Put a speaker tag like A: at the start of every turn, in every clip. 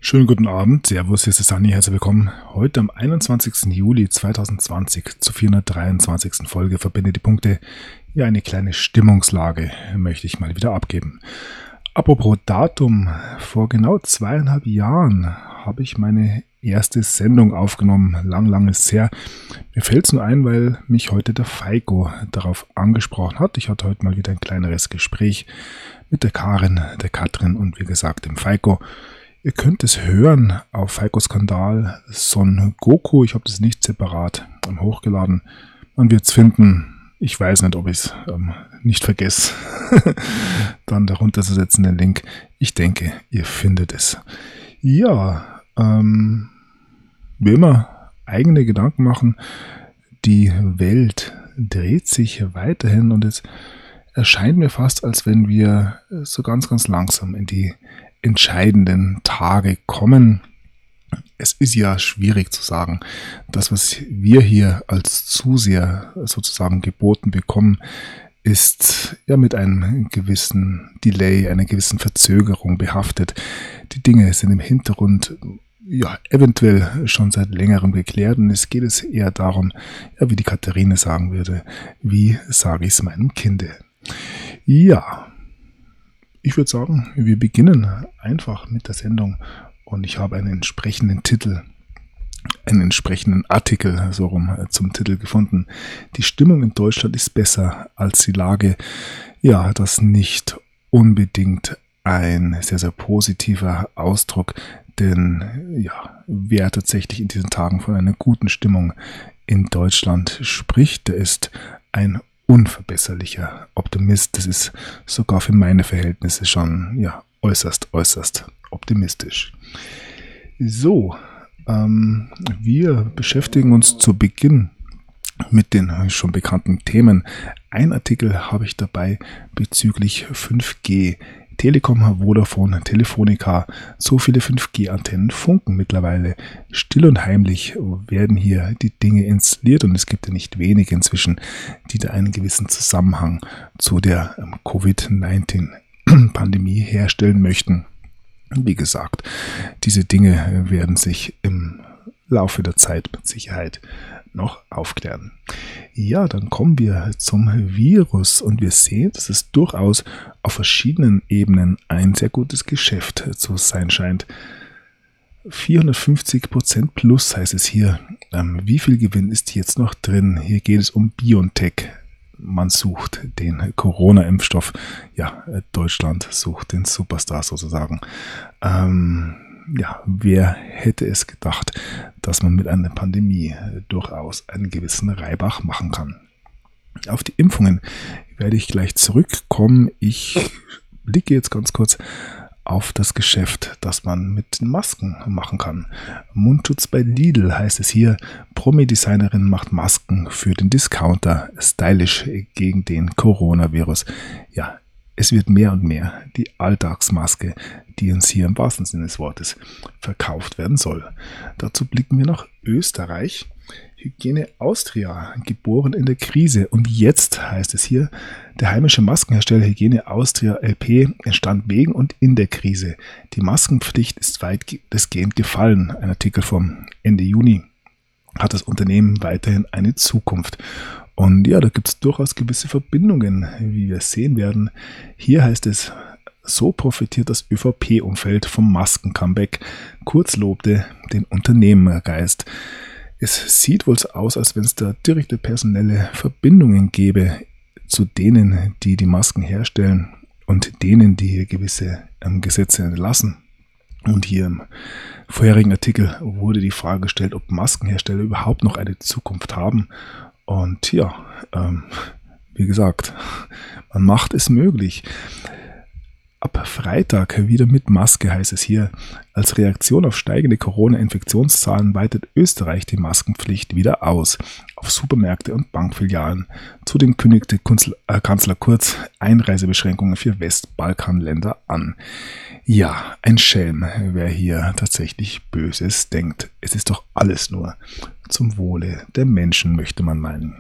A: Schönen guten Abend, Servus, hier ist Sani, herzlich willkommen. Heute am 21. Juli 2020 zur 423. Folge Verbinde die Punkte. Ja, eine kleine Stimmungslage möchte ich mal wieder abgeben. Apropos Datum, vor genau 2,5 Jahren habe ich meine erste Sendung aufgenommen. Lang ist es her. Mir fällt es nur ein, weil mich heute der Feiko darauf angesprochen hat. Ich hatte heute mal wieder ein kleineres Gespräch mit der Karin, der Katrin und wie gesagt dem Feiko. Ihr könnt es hören auf Feikos Kanal Son Goku. Ich habe das nicht separat hochgeladen. Man wird es finden. Ich weiß nicht, ob ich es nicht vergesse, dann darunter zu setzen den Link. Ich denke, ihr findet es. Ja, wie immer eigene Gedanken machen. Die Welt dreht sich weiterhin und es erscheint mir fast, als wenn wir so ganz langsam in die entscheidenden Tage kommen. Es ist ja schwierig zu sagen, das, was wir hier als Zuseher sozusagen geboten bekommen, ist ja mit einem gewissen Delay, einer gewissen Verzögerung behaftet. Die Dinge sind im Hintergrund ja eventuell schon seit längerem geklärt und es geht es eher darum, ja, wie die Katharine sagen würde, wie sage ich es meinem Kinde. Ja, ich würde sagen, wir beginnen einfach mit der Sendung und ich habe einen entsprechenden Titel, einen entsprechenden Artikel so rum zum Titel gefunden. Die Stimmung in Deutschland ist besser als die Lage. Ja, das nicht unbedingt ein sehr positiver Ausdruck, denn ja, wer tatsächlich in diesen Tagen von einer guten Stimmung in Deutschland spricht, der ist ein unverbesserlicher Optimist. Das ist sogar für meine Verhältnisse schon ja äußerst optimistisch. So, wir beschäftigen uns zu Beginn mit den schon bekannten Themen. Ein Artikel habe ich dabei bezüglich 5G. Telekom, Vodafone, Telefonica, so viele 5G-Antennen funken mittlerweile. Still und heimlich werden hier die Dinge installiert und es gibt ja nicht wenige inzwischen, die da einen gewissen Zusammenhang zu der Covid-19-Pandemie herstellen möchten. Wie gesagt, diese Dinge werden sich im Laufe der Zeit mit Sicherheit noch aufklären. Ja, dann kommen wir zum Virus und wir sehen, dass es durchaus auf verschiedenen Ebenen ein sehr gutes Geschäft zu sein scheint. 450% plus heißt es hier. Wie viel Gewinn ist jetzt noch drin? Hier geht es um BioNTech. Man sucht den Corona-Impfstoff. Ja, Deutschland sucht den Superstar sozusagen. Ja, wer hätte es gedacht, dass man mit einer Pandemie durchaus einen gewissen Reibach machen kann. Auf die Impfungen werde ich gleich zurückkommen. Ich blicke jetzt ganz kurz auf das Geschäft, das man mit Masken machen kann. Mundschutz bei Lidl heißt es hier. Promi-Designerin macht Masken für den Discounter. Stylisch gegen den Coronavirus. Ja, es wird mehr und mehr die Alltagsmaske, die uns hier im wahrsten Sinne des Wortes verkauft werden soll. Dazu blicken wir nach Österreich. Hygiene Austria, geboren in der Krise. Und jetzt heißt es hier, der heimische Maskenhersteller Hygiene Austria LP entstand wegen und in der Krise. Die Maskenpflicht ist weitestgehend gefallen. Ein Artikel vom Ende Juni. Hat das Unternehmen weiterhin eine Zukunft? Und ja, da gibt es durchaus gewisse Verbindungen, wie wir sehen werden. Hier heißt es, so profitiert das ÖVP-Umfeld vom Masken-Comeback. Kurz lobte den Unternehmergeist. Es sieht wohl so aus, als wenn es da direkte personelle Verbindungen gäbe zu denen, die die Masken herstellen und denen, die hier gewisse Gesetze erlassen. Und hier im vorherigen Artikel wurde die Frage gestellt, ob Maskenhersteller überhaupt noch eine Zukunft haben. Und ja, wie gesagt, man macht es möglich. Ab Freitag wieder mit Maske heißt es hier. Als Reaktion auf steigende Corona-Infektionszahlen weitet Österreich die Maskenpflicht wieder aus auf Supermärkte und Bankfilialen. Zudem kündigte Kanzler Kurz Einreisebeschränkungen für Westbalkanländer an. Ja, ein Schelm, wer hier tatsächlich Böses denkt. Es ist doch alles nur zum Wohle der Menschen, möchte man meinen.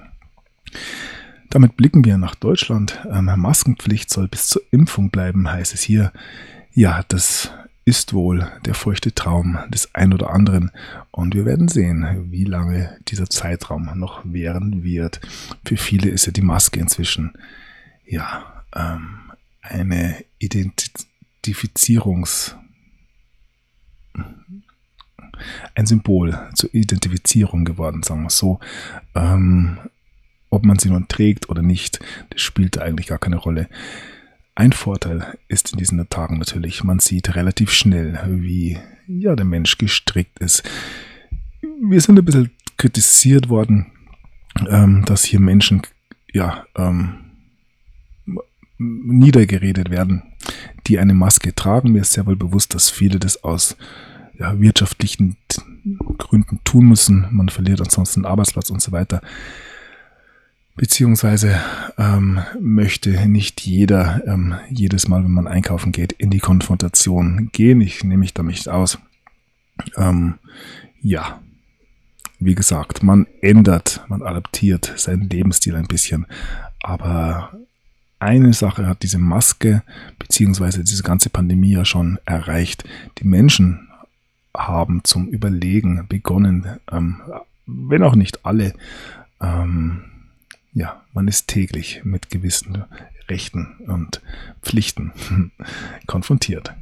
A: Damit blicken wir nach Deutschland. Maskenpflicht soll bis zur Impfung bleiben, heißt es hier. Ja, das ist wohl der feuchte Traum des ein oder anderen. Und wir werden sehen, wie lange dieser Zeitraum noch währen wird. Für viele ist ja die Maske inzwischen eine ein Symbol zur Identifizierung geworden, sagen wir es so. Ob man sie nun trägt oder nicht, das spielt eigentlich gar keine Rolle. Ein Vorteil ist in diesen Tagen natürlich, man sieht relativ schnell, wie der Mensch gestrickt ist. Wir sind ein bisschen kritisiert worden, dass hier Menschen niedergeredet werden, die eine Maske tragen. Mir ist sehr wohl bewusst, dass viele das aus wirtschaftlichen Gründen tun müssen. Man verliert ansonsten den Arbeitsplatz und so weiter. Beziehungsweise möchte nicht jeder jedes Mal, wenn man einkaufen geht, in die Konfrontation gehen. Ich nehme mich da nicht aus. Wie gesagt, man adaptiert seinen Lebensstil ein bisschen. Aber eine Sache hat diese Maske beziehungsweise diese ganze Pandemie ja schon erreicht. Die Menschen haben zum Überlegen begonnen, wenn auch nicht alle. Man ist täglich mit gewissen Rechten und Pflichten konfrontiert.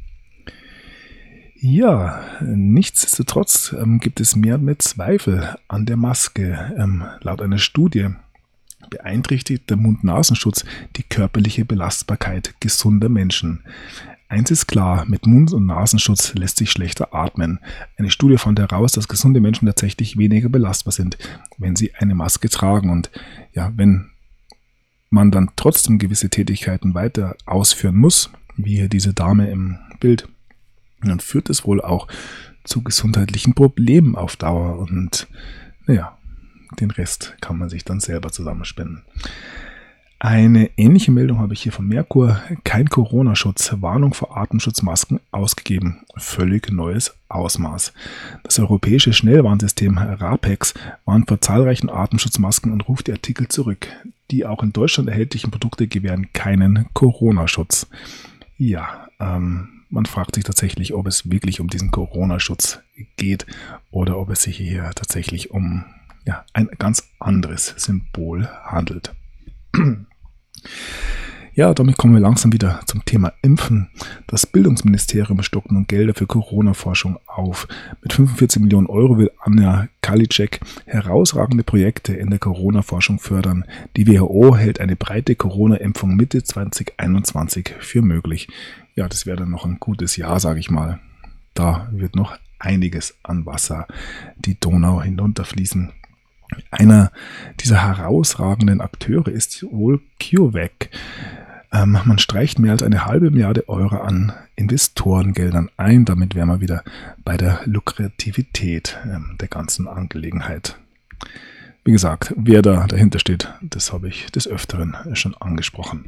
A: Ja, nichtsdestotrotz gibt es mehr und mehr Zweifel an der Maske. Laut einer Studie beeinträchtigt der Mund-Nasenschutz die körperliche Belastbarkeit gesunder Menschen. Eins ist klar, mit Mund- und Nasenschutz lässt sich schlechter atmen. Eine Studie fand heraus, dass gesunde Menschen tatsächlich weniger belastbar sind, wenn sie eine Maske tragen. Und wenn man dann trotzdem gewisse Tätigkeiten weiter ausführen muss, wie hier diese Dame im Bild, dann führt es wohl auch zu gesundheitlichen Problemen auf Dauer. Und den Rest kann man sich dann selber zusammenspenden. Eine ähnliche Meldung habe ich hier von Merkur. Kein Corona-Schutz. Warnung vor Atemschutzmasken ausgegeben. Völlig neues Ausmaß. Das europäische Schnellwarnsystem RAPEX warnt vor zahlreichen Atemschutzmasken und ruft die Artikel zurück. Die auch in Deutschland erhältlichen Produkte gewähren keinen Corona-Schutz. Man fragt sich tatsächlich, ob es wirklich um diesen Corona-Schutz geht oder ob es sich hier tatsächlich um ein ganz anderes Symbol handelt. Damit kommen wir langsam wieder zum Thema Impfen. Das Bildungsministerium stockt nun Gelder für Corona-Forschung auf. Mit 45 Millionen Euro will Anja Karliczek herausragende Projekte in der Corona-Forschung fördern. Die WHO hält eine breite Corona-Impfung Mitte 2021 für möglich. Das wäre dann noch ein gutes Jahr, sage ich mal. Da wird noch einiges an Wasser die Donau hinunterfließen. Einer dieser herausragenden Akteure ist wohl CureVac. Man streicht mehr als 1,5 Milliarde Euro an Investorengeldern ein. Damit wären wir wieder bei der Lukrativität der ganzen Angelegenheit. Wie gesagt, wer da dahinter steht, das habe ich des Öfteren schon angesprochen.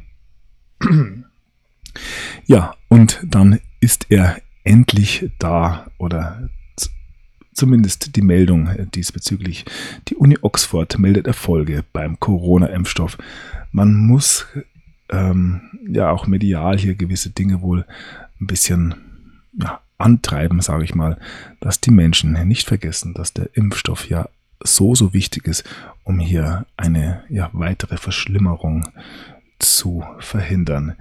A: Und dann ist er endlich da, oder zumindest die Meldung diesbezüglich. Die Uni Oxford meldet Erfolge beim Corona-Impfstoff. Man muss auch medial hier gewisse Dinge wohl ein bisschen antreiben, sage ich mal, dass die Menschen nicht vergessen, dass der Impfstoff so wichtig ist, um hier eine weitere Verschlimmerung zu verhindern.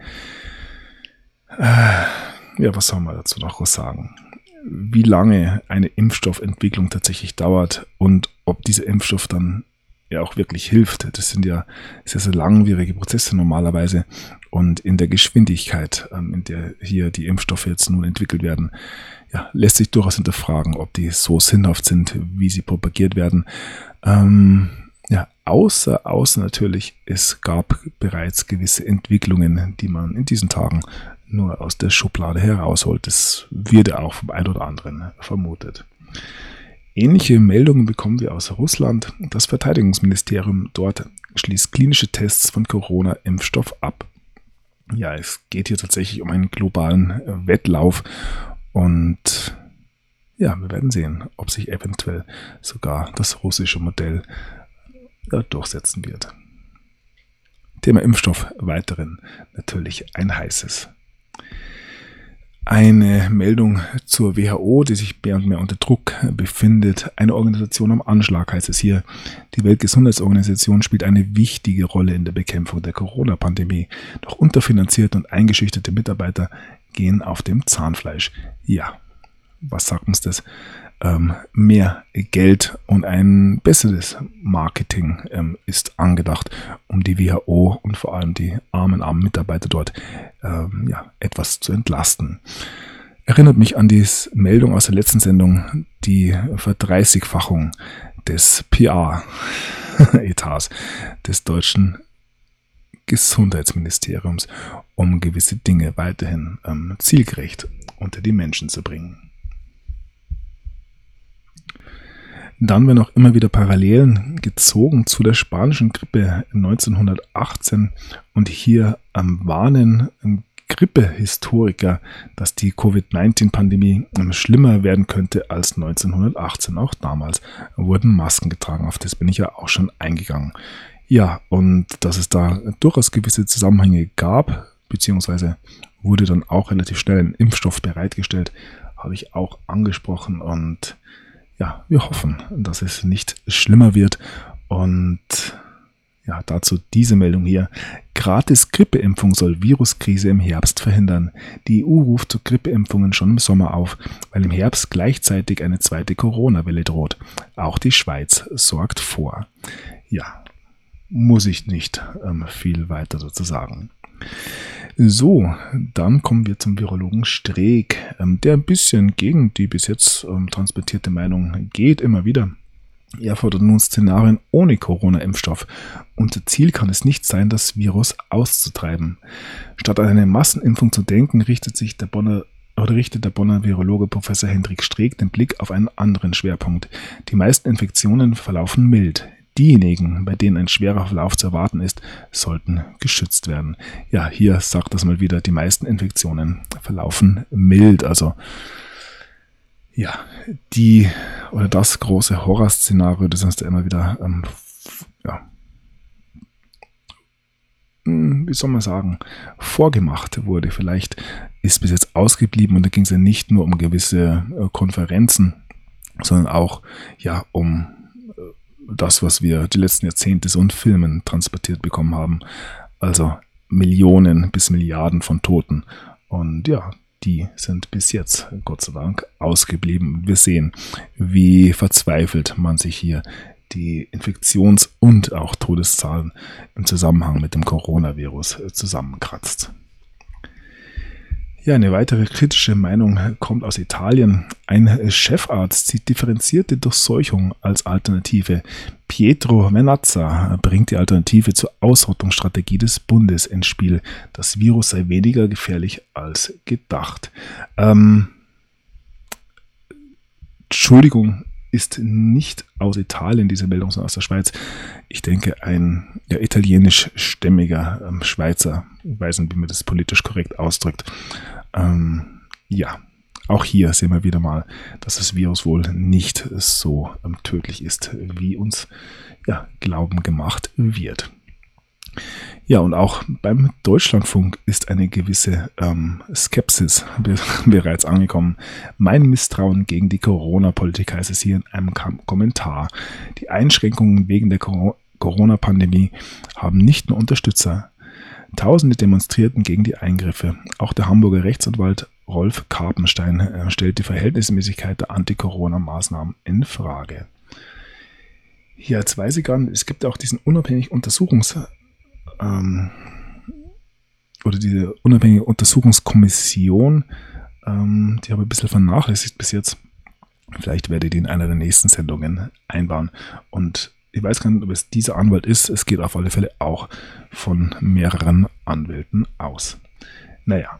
A: Was soll man dazu noch sagen? Wie lange eine Impfstoffentwicklung tatsächlich dauert und ob dieser Impfstoff dann auch wirklich hilft. Das sind sehr, sehr langwierige Prozesse normalerweise, und in der Geschwindigkeit, in der hier die Impfstoffe jetzt nun entwickelt werden, lässt sich durchaus hinterfragen, ob die so sinnhaft sind, wie sie propagiert werden. Außer natürlich, es gab bereits gewisse Entwicklungen, die man in diesen Tagen nur aus der Schublade herausholt. Das wird ja auch vom einen oder anderen vermutet. Ähnliche Meldungen bekommen wir aus Russland. Das Verteidigungsministerium dort schließt klinische Tests von Corona-Impfstoff ab. Es geht hier tatsächlich um einen globalen Wettlauf, und wir werden sehen, ob sich eventuell sogar das russische Modell durchsetzen wird. Thema Impfstoff weiterhin natürlich ein heißes. Eine Meldung zur WHO, die sich mehr und mehr unter Druck befindet. Eine Organisation am Anschlag, heißt es hier. Die Weltgesundheitsorganisation spielt eine wichtige Rolle in der Bekämpfung der Corona-Pandemie. Doch unterfinanzierte und eingeschüchterte Mitarbeiter gehen auf dem Zahnfleisch. Ja, was sagt uns das? Mehr Geld und ein besseres Marketing ist angedacht, um die WHO und vor allem die armen Mitarbeiter dort etwas zu entlasten. Erinnert mich an die Meldung aus der letzten Sendung, die Verdreißigfachung des PR-Etats des deutschen Gesundheitsministeriums, um gewisse Dinge weiterhin zielgerecht unter die Menschen zu bringen. Dann werden auch immer wieder Parallelen gezogen zu der spanischen Grippe 1918 und hier warnen Grippehistoriker, dass die Covid-19-Pandemie schlimmer werden könnte als 1918. Auch damals wurden Masken getragen, auf das bin ich ja auch schon eingegangen. Ja, und dass es da durchaus gewisse Zusammenhänge gab, beziehungsweise wurde dann auch relativ schnell ein Impfstoff bereitgestellt, habe ich auch angesprochen und ja, wir hoffen, dass es nicht schlimmer wird und ja, dazu diese Meldung hier. Gratis Grippeimpfung soll Viruskrise im Herbst verhindern. Die EU ruft zu Grippeimpfungen schon im Sommer auf, weil im Herbst gleichzeitig eine zweite Corona-Welle droht. Auch die Schweiz sorgt vor. Ja, muss ich nicht viel weiter dazu sagen. So, dann kommen wir zum Virologen Streeck, der ein bisschen gegen die bis jetzt transportierte Meinung geht, immer wieder. Er fordert nun Szenarien ohne Corona-Impfstoff. Unser Ziel kann es nicht sein, das Virus auszutreiben. Statt an eine Massenimpfung zu denken, richtet der Bonner Virologe Professor Hendrik Streeck den Blick auf einen anderen Schwerpunkt. Die meisten Infektionen verlaufen mild. Diejenigen, bei denen ein schwerer Verlauf zu erwarten ist, sollten geschützt werden. Ja, hier sagt das mal wieder, die meisten Infektionen verlaufen mild. Also ja, das große Horrorszenario, das uns da immer wieder, wie soll man sagen, vorgemacht wurde. Vielleicht ist bis jetzt ausgeblieben und da ging es ja nicht nur um gewisse Konferenzen, sondern auch um das, was wir die letzten Jahrzehnte so in Filmen transportiert bekommen haben. Also Millionen bis Milliarden von Toten. Und ja, die sind bis jetzt, Gott sei Dank, ausgeblieben. Wir sehen, wie verzweifelt man sich hier die Infektions- und auch Todeszahlen im Zusammenhang mit dem Coronavirus zusammenkratzt. Ja, eine weitere kritische Meinung kommt aus Italien. Ein Chefarzt sieht differenzierte Durchseuchung als Alternative. Pietro Vernazza bringt die Alternative zur Ausrottungsstrategie des Bundes ins Spiel. Das Virus sei weniger gefährlich als gedacht. Entschuldigung, ist nicht aus Italien diese Meldung, sondern aus der Schweiz. Ich denke, ein italienischstämmiger Schweizer, ich weiß nicht, wie man das politisch korrekt ausdrückt. Auch hier sehen wir wieder mal, dass das Virus wohl nicht so tödlich ist, wie uns glauben gemacht wird. Ja, und auch beim Deutschlandfunk ist eine gewisse Skepsis bereits angekommen. Mein Misstrauen gegen die Corona-Politik, heißt es hier in einem Kommentar. Die Einschränkungen wegen der Corona-Pandemie haben nicht nur Unterstützer. Tausende demonstrierten gegen die Eingriffe. Auch der Hamburger Rechtsanwalt Rolf Karpenstein stellt die Verhältnismäßigkeit der Anti-Corona-Maßnahmen in Frage. Ja, jetzt weiß ich gar nicht, es gibt auch diesen unabhängigen diese unabhängige Untersuchungskommission, die habe ich ein bisschen vernachlässigt bis jetzt. Vielleicht werde ich die in einer der nächsten Sendungen einbauen. Und ich weiß gar nicht, ob es dieser Anwalt ist. Es geht auf alle Fälle auch von mehreren Anwälten aus. Naja.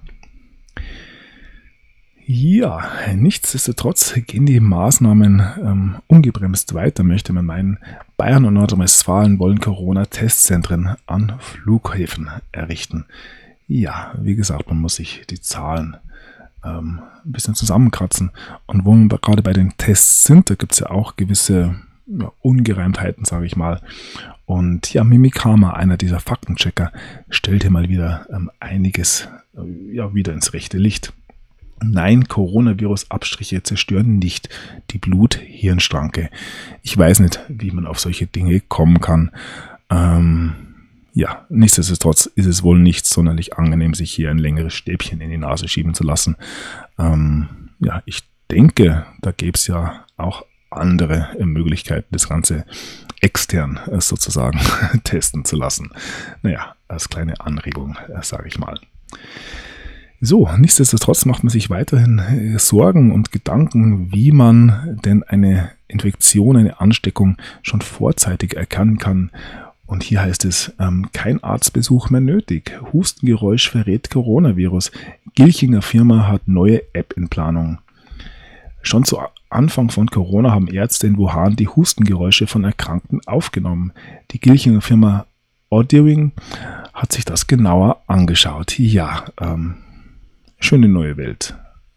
A: Ja, nichtsdestotrotz gehen die Maßnahmen ungebremst weiter, möchte man meinen. Bayern und Nordrhein-Westfalen wollen Corona-Testzentren an Flughäfen errichten. Ja, wie gesagt, man muss sich die Zahlen ein bisschen zusammenkratzen. Und wo wir gerade bei den Tests sind, da gibt es ja auch gewisse Ungereimtheiten, sage ich mal. Und ja, Mimikama, einer dieser Faktenchecker, stellt hier mal wieder einiges wieder ins rechte Licht. Nein, Coronavirus-Abstriche zerstören nicht die Blut-Hirn-Schranke. Ich weiß nicht, wie man auf solche Dinge kommen kann. Nichtsdestotrotz ist es wohl nicht sonderlich angenehm, sich hier ein längeres Stäbchen in die Nase schieben zu lassen. Ich denke, da gäbe es ja auch andere Möglichkeiten, das Ganze extern sozusagen testen zu lassen. Naja, als kleine Anregung, sage ich mal. So, nichtsdestotrotz macht man sich weiterhin Sorgen und Gedanken, wie man denn eine Infektion, eine Ansteckung schon vorzeitig erkennen kann. Und hier heißt es, kein Arztbesuch mehr nötig. Hustengeräusch verrät Coronavirus. Gilchinger Firma hat neue App in Planung. Schon zu Anfang von Corona haben Ärzte in Wuhan die Hustengeräusche von Erkrankten aufgenommen. Die Gilchinger Firma Audioing hat sich das genauer angeschaut. Schöne neue Welt.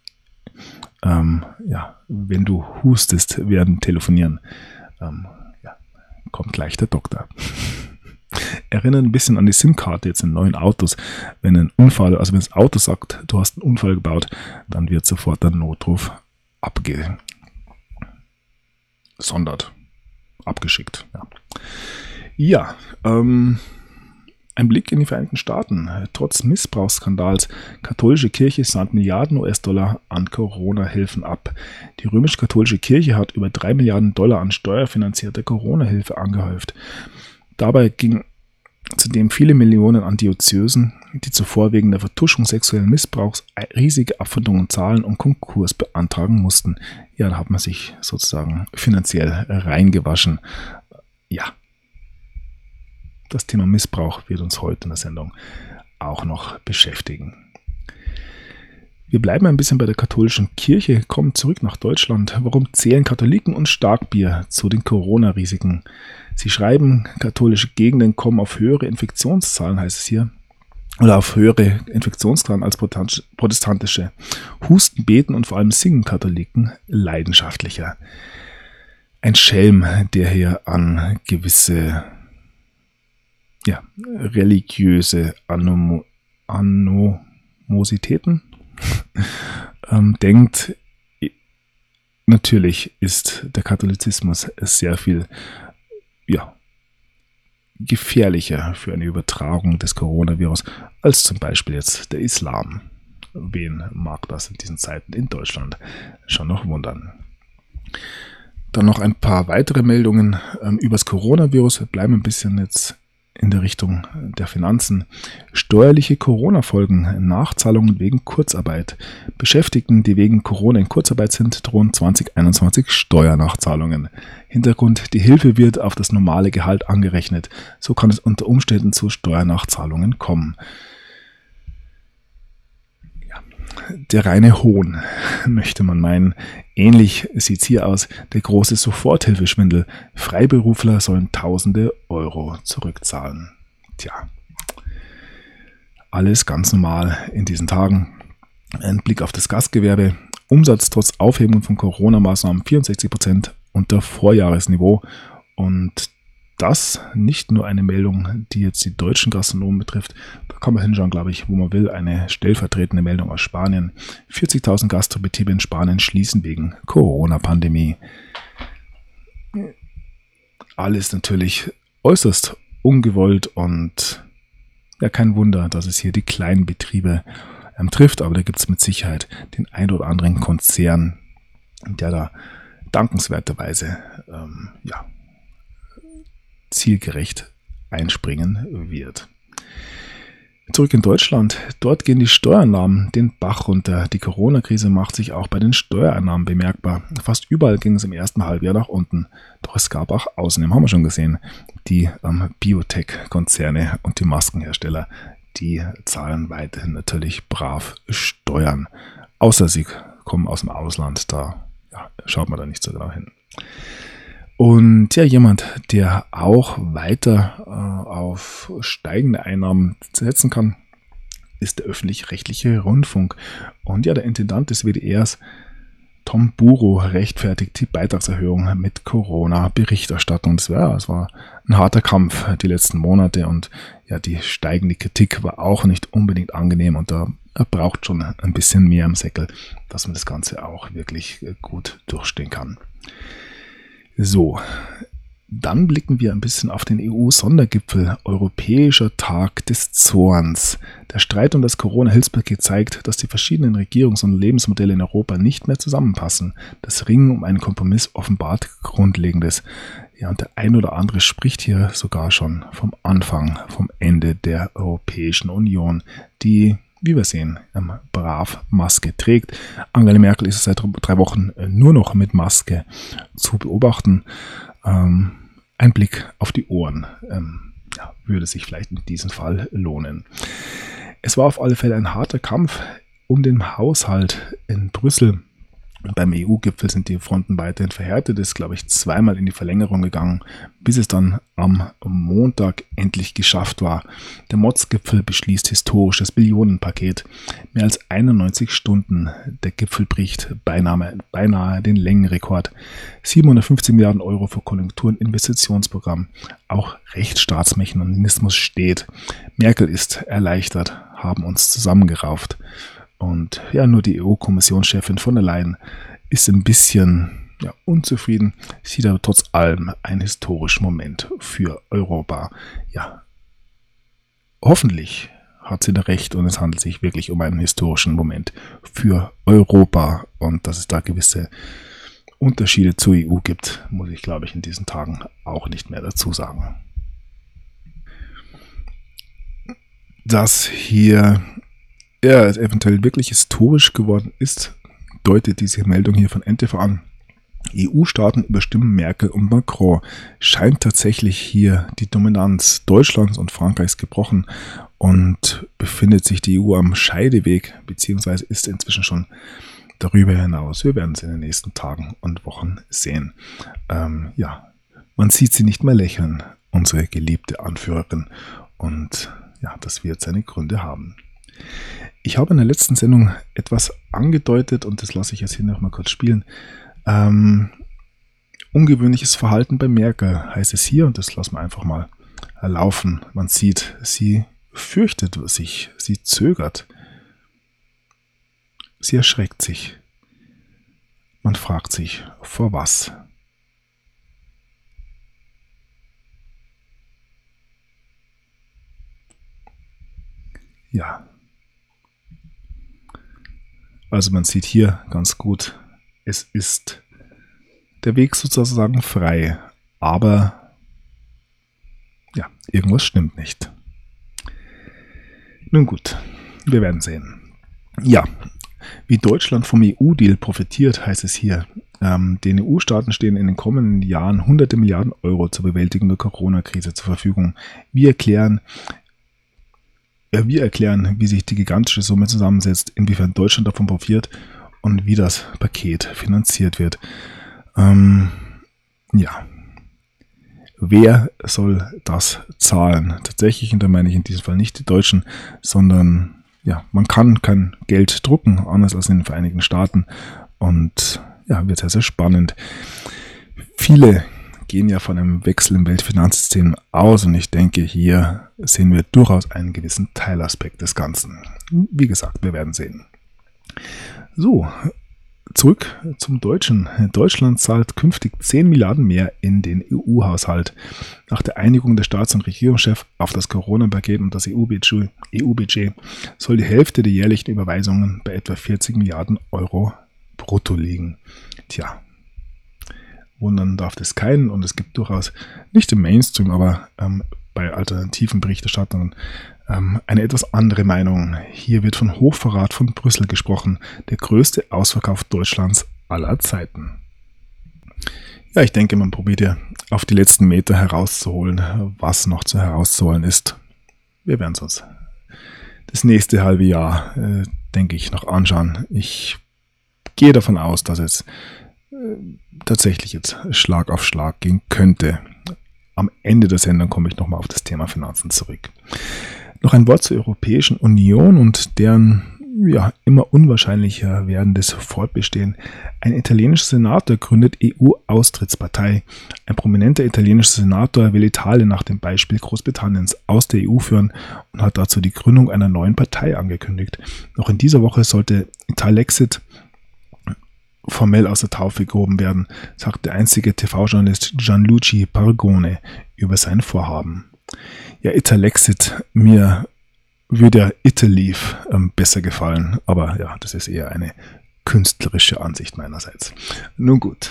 A: Wenn du hustest, werden telefonieren. Kommt gleich der Doktor. Erinnert ein bisschen an die SIM-Karte jetzt in neuen Autos. Wenn wenn das Auto sagt, du hast einen Unfall gebaut, dann wird sofort der Notruf abgeschickt. Ein Blick in die Vereinigten Staaten. Trotz Missbrauchsskandals, katholische Kirche sandt Milliarden US-Dollar an Corona-Hilfen ab. Die römisch-katholische Kirche hat über 3 Milliarden Dollar an steuerfinanzierter Corona-Hilfe angehäuft. Dabei ging zudem viele Millionen an Diözesen, die zuvor wegen der Vertuschung sexuellen Missbrauchs riesige Abfindungen zahlen und Konkurs beantragen mussten. Ja, da hat man sich sozusagen finanziell reingewaschen. Ja. Das Thema Missbrauch wird uns heute in der Sendung auch noch beschäftigen. Wir bleiben ein bisschen bei der katholischen Kirche, kommen zurück nach Deutschland. Warum zählen Katholiken und Starkbier zu den Corona-Risiken? Sie schreiben, katholische Gegenden kommen auf höhere Infektionszahlen, heißt es hier, oder auf höhere Infektionszahlen als protestantische. Husten, beten und vor allem singen Katholiken leidenschaftlicher. Ein Schelm, der hier an gewisse religiöse Anomositäten denkt. Natürlich ist der Katholizismus sehr viel gefährlicher für eine Übertragung des Coronavirus als zum Beispiel jetzt der Islam. Wen mag das in diesen Zeiten in Deutschland schon noch wundern? Dann noch ein paar weitere Meldungen über das Coronavirus. Wir bleiben ein bisschen jetzt in der Richtung der Finanzen. Steuerliche Corona-Folgen, Nachzahlungen wegen Kurzarbeit. Beschäftigten, die wegen Corona in Kurzarbeit sind, drohen 2021 Steuernachzahlungen. Hintergrund, die Hilfe wird auf das normale Gehalt angerechnet. So kann es unter Umständen zu Steuernachzahlungen kommen. Der reine Hohn, möchte man meinen. Ähnlich sieht es hier aus. Der große Soforthilfeschwindel. Freiberufler sollen Tausende Euro zurückzahlen. Alles ganz normal in diesen Tagen. Ein Blick auf das Gastgewerbe. Umsatz trotz Aufhebung von Corona-Maßnahmen 64% unter Vorjahresniveau. Und das nicht nur eine Meldung, die jetzt die deutschen Gastronomen betrifft. Da kann man hinschauen, glaube ich, wo man will. Eine stellvertretende Meldung aus Spanien. 40.000 Gastrobetriebe in Spanien schließen wegen Corona-Pandemie. Alles natürlich äußerst ungewollt und kein Wunder, dass es hier die kleinen Betriebe trifft. Aber da gibt es mit Sicherheit den ein oder anderen Konzern, der da dankenswerterweise zielgerecht einspringen wird. Zurück in Deutschland. Dort gehen die Steuereinnahmen den Bach runter. Die Corona-Krise macht sich auch bei den Steuereinnahmen bemerkbar. Fast überall ging es im ersten Halbjahr nach unten. Doch es gab auch Ausnahmen, haben wir schon gesehen. Die Biotech-Konzerne und die Maskenhersteller, die zahlen weiterhin natürlich brav Steuern. Außer sie kommen aus dem Ausland, da schaut man da nicht so genau hin. Und jemand, der auch weiter auf steigende Einnahmen setzen kann, ist der öffentlich-rechtliche Rundfunk. Und der Intendant des WDRs, Tom Buro, rechtfertigt die Beitragserhöhung mit Corona-Berichterstattung. Es war ein harter Kampf die letzten Monate und die steigende Kritik war auch nicht unbedingt angenehm. Und da er braucht schon ein bisschen mehr im Säckel, dass man das Ganze auch wirklich gut durchstehen kann. So, dann blicken wir ein bisschen auf den EU-Sondergipfel, Europäischer Tag des Zorns. Der Streit um das Corona-Hilfspaket zeigt, dass die verschiedenen Regierungs- und Lebensmodelle in Europa nicht mehr zusammenpassen. Das Ringen um einen Kompromiss offenbart Grundlegendes. Ja, und der ein oder andere spricht hier sogar schon vom Anfang, vom Ende der Europäischen Union, die, wie wir sehen, brav Maske trägt. Angela Merkel ist seit 3 Wochen nur noch mit Maske zu beobachten. Ein Blick auf die Ohren würde sich vielleicht in diesem Fall lohnen. Es war auf alle Fälle ein harter Kampf um den Haushalt in Brüssel. Beim EU-Gipfel sind die Fronten weiterhin verhärtet. Es ist, glaube ich, 2-mal in die Verlängerung gegangen, bis es dann am Montag endlich geschafft war. Der MOTS-Gipfel beschließt historisches Billionenpaket. Mehr als 91 Stunden. Der Gipfel bricht beinahe den Längenrekord. 750 Milliarden Euro für Konjunktur- und Investitionsprogramm. Auch Rechtsstaatsmechanismus steht. Merkel ist erleichtert, haben uns zusammengerauft. Und ja, nur die EU-Kommissionschefin von der Leyen ist ein bisschen unzufrieden, sieht aber trotz allem einen historischen Moment für Europa. Ja, hoffentlich hat sie da recht und es handelt sich wirklich um einen historischen Moment für Europa. Und dass es da gewisse Unterschiede zur EU gibt, muss ich, glaube ich, in diesen Tagen auch nicht mehr dazu sagen. Dass hier es eventuell wirklich historisch geworden ist, deutet diese Meldung hier von NTV an. EU-Staaten überstimmen Merkel und Macron. Scheint tatsächlich hier die Dominanz Deutschlands und Frankreichs gebrochen und befindet sich die EU am Scheideweg, beziehungsweise ist inzwischen schon darüber hinaus. Wir werden es in den nächsten Tagen und Wochen sehen. Man sieht sie nicht mehr lächeln, unsere geliebte Anführerin. Und ja, das wird seine Gründe haben. Ich habe in der letzten Sendung etwas angedeutet und das lasse ich jetzt hier nochmal kurz spielen. Ungewöhnliches Verhalten bei Merkel heißt es hier und das lassen wir einfach mal laufen. Man sieht, sie fürchtet sich, sie zögert, sie erschreckt sich. Man fragt sich, vor was? Ja. Also man sieht hier ganz gut, es ist der Weg sozusagen frei, aber ja, irgendwas stimmt nicht. Nun gut, wir werden sehen. Ja, wie Deutschland vom EU-Deal profitiert, heißt es hier. Den EU-Staaten stehen in den kommenden Jahren hunderte Milliarden Euro zur Bewältigung der Corona-Krise zur Verfügung. Wir erklären, wie sich die gigantische Summe zusammensetzt, inwiefern Deutschland davon profitiert und wie das Paket finanziert wird. Wer soll das zahlen? Tatsächlich, und da meine ich in diesem Fall nicht die Deutschen, sondern man kann kein Geld drucken, anders als in den Vereinigten Staaten. Und wird sehr, sehr spannend. Viele gehen ja von einem Wechsel im Weltfinanzsystem aus und ich denke, hier sehen wir durchaus einen gewissen Teilaspekt des Ganzen. Wie gesagt, wir werden sehen. So, zurück zum Deutschen. Deutschland zahlt künftig 10 Milliarden mehr in den EU-Haushalt. Nach der Einigung der Staats- und Regierungschefs auf das Corona-Paket und das EU-Budget soll die Hälfte der jährlichen Überweisungen bei etwa 40 Milliarden Euro brutto liegen. Tja, wundern darf das keinen und es gibt durchaus nicht im Mainstream, aber bei alternativen Berichterstattern eine etwas andere Meinung. Hier wird von Hochverrat von Brüssel gesprochen, der größte Ausverkauf Deutschlands aller Zeiten. Ja, ich denke, man probiert ja auf die letzten Meter herauszuholen, was noch zu herauszuholen ist. Wir werden es uns das nächste halbe Jahr, denke ich, noch anschauen. Ich gehe davon aus, dass es tatsächlich jetzt Schlag auf Schlag gehen könnte. Am Ende der Sendung komme ich nochmal auf das Thema Finanzen zurück. Noch ein Wort zur Europäischen Union und deren immer unwahrscheinlicher werdendes Fortbestehen. Ein italienischer Senator gründet EU-Austrittspartei. Ein prominenter italienischer Senator will Italien nach dem Beispiel Großbritanniens aus der EU führen und hat dazu die Gründung einer neuen Partei angekündigt. Noch in dieser Woche sollte Italexit formell aus der Taufe gehoben werden, sagt der einzige TV-Journalist Gianluigi Paragone über sein Vorhaben. Ja, Italexit, mir würde ja Italeave besser gefallen, aber ja, das ist eher eine künstlerische Ansicht meinerseits. Nun gut.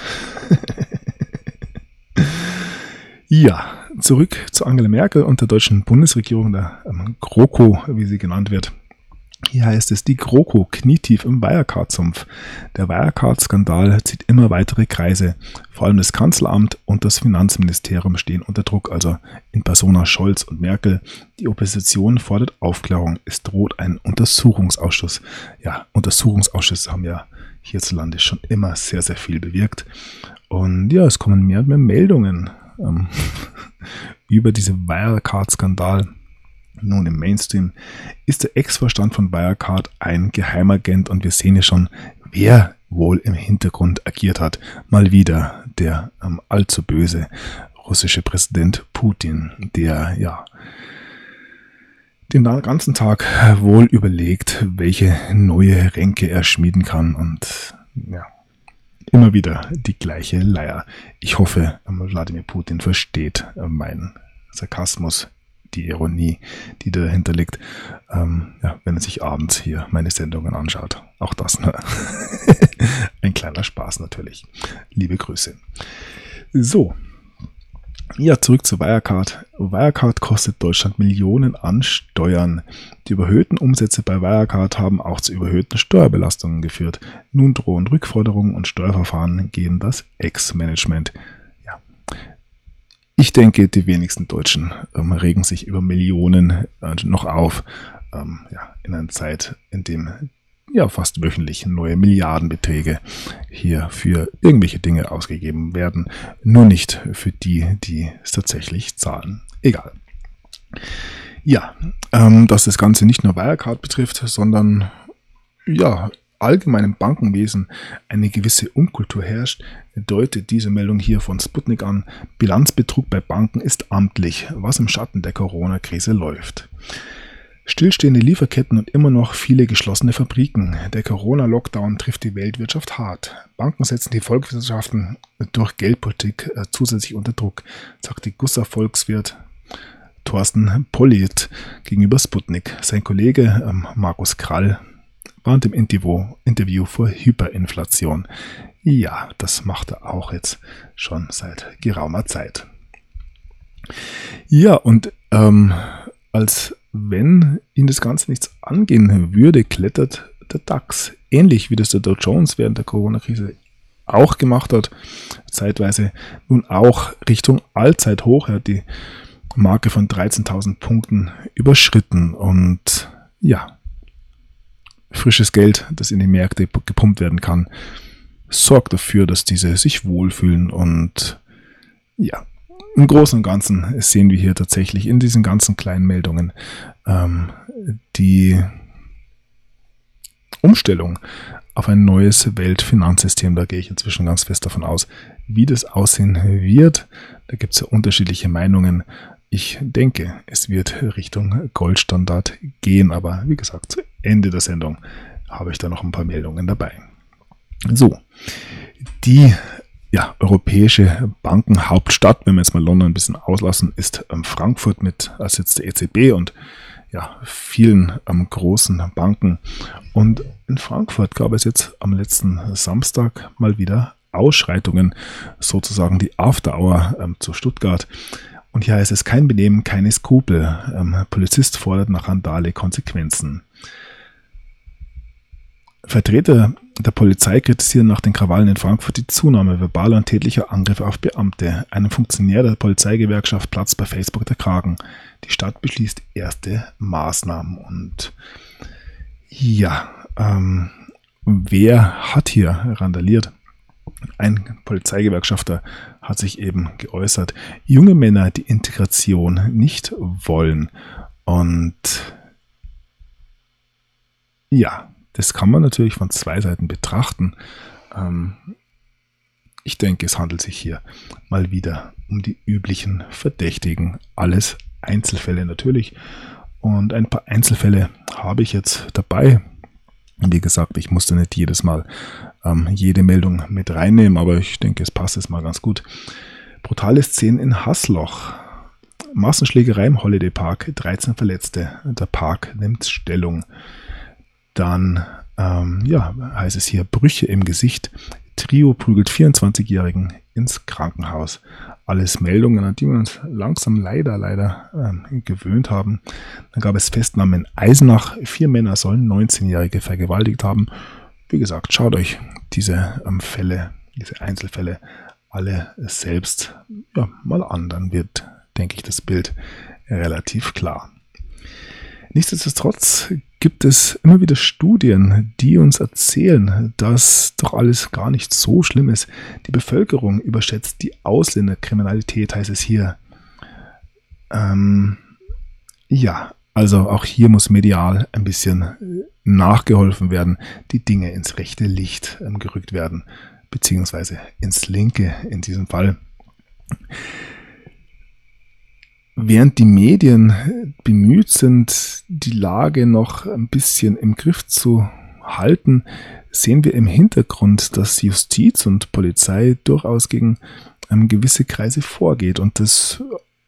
A: Ja, zurück zu Angela Merkel und der deutschen Bundesregierung, der GroKo, wie sie genannt wird. Hier heißt es, die GroKo knietief im Wirecard-Sumpf. Der Wirecard-Skandal zieht immer weitere Kreise. Vor allem das Kanzleramt und das Finanzministerium stehen unter Druck, also in persona Scholz und Merkel. Die Opposition fordert Aufklärung. Es droht ein Untersuchungsausschuss. Ja, Untersuchungsausschüsse haben ja hierzulande schon immer sehr, sehr viel bewirkt. Und ja, es kommen mehr und mehr Meldungen über diesen Wirecard-Skandal. Nun, im Mainstream ist der Ex-Vorstand von Wirecard ein Geheimagent und wir sehen ja schon, wer wohl im Hintergrund agiert hat. Mal wieder der allzu böse russische Präsident Putin, der ja den ganzen Tag wohl überlegt, welche neue Ränke er schmieden kann und ja, immer wieder die gleiche Leier. Ich hoffe, Wladimir Putin versteht meinen Sarkasmus, die Ironie, die dahinter liegt, wenn er sich abends hier meine Sendungen anschaut. Auch das, ne? Ein kleiner Spaß natürlich. Liebe Grüße. So, ja, zurück zu Wirecard. Wirecard kostet Deutschland Millionen an Steuern. Die überhöhten Umsätze bei Wirecard haben auch zu überhöhten Steuerbelastungen geführt. Nun drohen Rückforderungen und Steuerverfahren gegen das Ex-Management. Ich denke, die wenigsten Deutschen regen sich über Millionen noch auf, in einer Zeit, in dem fast wöchentlich neue Milliardenbeträge hier für irgendwelche Dinge ausgegeben werden, nur nicht für die, die es tatsächlich zahlen. Egal. Ja, dass das Ganze nicht nur Wirecard betrifft, sondern allgemein im Bankenwesen eine gewisse Unkultur herrscht, deutet diese Meldung hier von Sputnik an. Bilanzbetrug bei Banken ist amtlich, was im Schatten der Corona-Krise läuft. Stillstehende Lieferketten und immer noch viele geschlossene Fabriken. Der Corona-Lockdown trifft die Weltwirtschaft hart. Banken setzen die Volkswirtschaften durch Geldpolitik zusätzlich unter Druck, sagt die Gussa-Volkswirt Thorsten Pollitt gegenüber Sputnik. Sein Kollege Markus Krall warnt im Interview vor Hyperinflation. Ja, das macht er auch jetzt schon seit geraumer Zeit. Ja, und als wenn ihn das Ganze nichts angehen würde, klettert der DAX. Ähnlich wie das der Dow Jones während der Corona-Krise auch gemacht hat, zeitweise nun auch Richtung Allzeithoch. Er hat die Marke von 13.000 Punkten überschritten und ja, frisches Geld, das in die Märkte gepumpt werden kann, sorgt dafür, dass diese sich wohlfühlen und ja, im Großen und Ganzen sehen wir hier tatsächlich in diesen ganzen kleinen Meldungen die Umstellung auf ein neues Weltfinanzsystem. Da gehe ich inzwischen ganz fest davon aus, wie das aussehen wird. Da gibt es ja unterschiedliche Meinungen. Ich denke, es wird Richtung Goldstandard gehen, aber wie gesagt, zu Ende der Sendung habe ich da noch ein paar Meldungen dabei. So, die europäische Bankenhauptstadt, wenn wir jetzt mal London ein bisschen auslassen, ist Frankfurt mit als Sitz der EZB und vielen großen Banken. Und in Frankfurt gab es jetzt am letzten Samstag mal wieder Ausschreitungen, sozusagen die After Hour zu Stuttgart. Und hier heißt es kein Benehmen, keine Skrupel. Polizist fordert nach Randale Konsequenzen. Vertreter der Polizei kritisieren nach den Krawallen in Frankfurt die Zunahme verbaler und tätlicher Angriffe auf Beamte. Einem Funktionär der Polizeigewerkschaft platzt bei Facebook der Kragen. Die Stadt beschließt erste Maßnahmen. Und wer hat hier randaliert? Ein Polizeigewerkschafter hat sich eben geäußert, junge Männer, die Integration nicht wollen. Und Das kann man natürlich von zwei Seiten betrachten. Ich denke, es handelt sich hier mal wieder um die üblichen Verdächtigen. Alles Einzelfälle natürlich. Und ein paar Einzelfälle habe ich jetzt dabei. Wie gesagt, ich musste nicht jedes Mal jede Meldung mit reinnehmen, aber ich denke, es passt jetzt mal ganz gut. Brutale Szenen in Hasloch. Massenschlägerei im Holiday Park, 13 Verletzte. Der Park nimmt Stellung. Dann heißt es hier Brüche im Gesicht. Trio prügelt 24-Jährigen ins Krankenhaus. Alles Meldungen, an die wir uns langsam leider gewöhnt haben. Dann gab es Festnahmen in Eisenach. 4 Männer sollen 19-Jährige vergewaltigt haben. Wie gesagt, schaut euch diese diese Einzelfälle alle selbst mal an. Dann wird, denke ich, das Bild relativ klar. Nichtsdestotrotz gibt es immer wieder Studien, die uns erzählen, dass doch alles gar nicht so schlimm ist. Die Bevölkerung überschätzt die Ausländerkriminalität, heißt es hier. Also auch hier muss medial ein bisschen nachgeholfen werden, die Dinge ins rechte Licht gerückt werden, beziehungsweise ins linke in diesem Fall. Während die Medien bemüht sind, die Lage noch ein bisschen im Griff zu halten, sehen wir im Hintergrund, dass Justiz und Polizei durchaus gegen gewisse Kreise vorgeht und das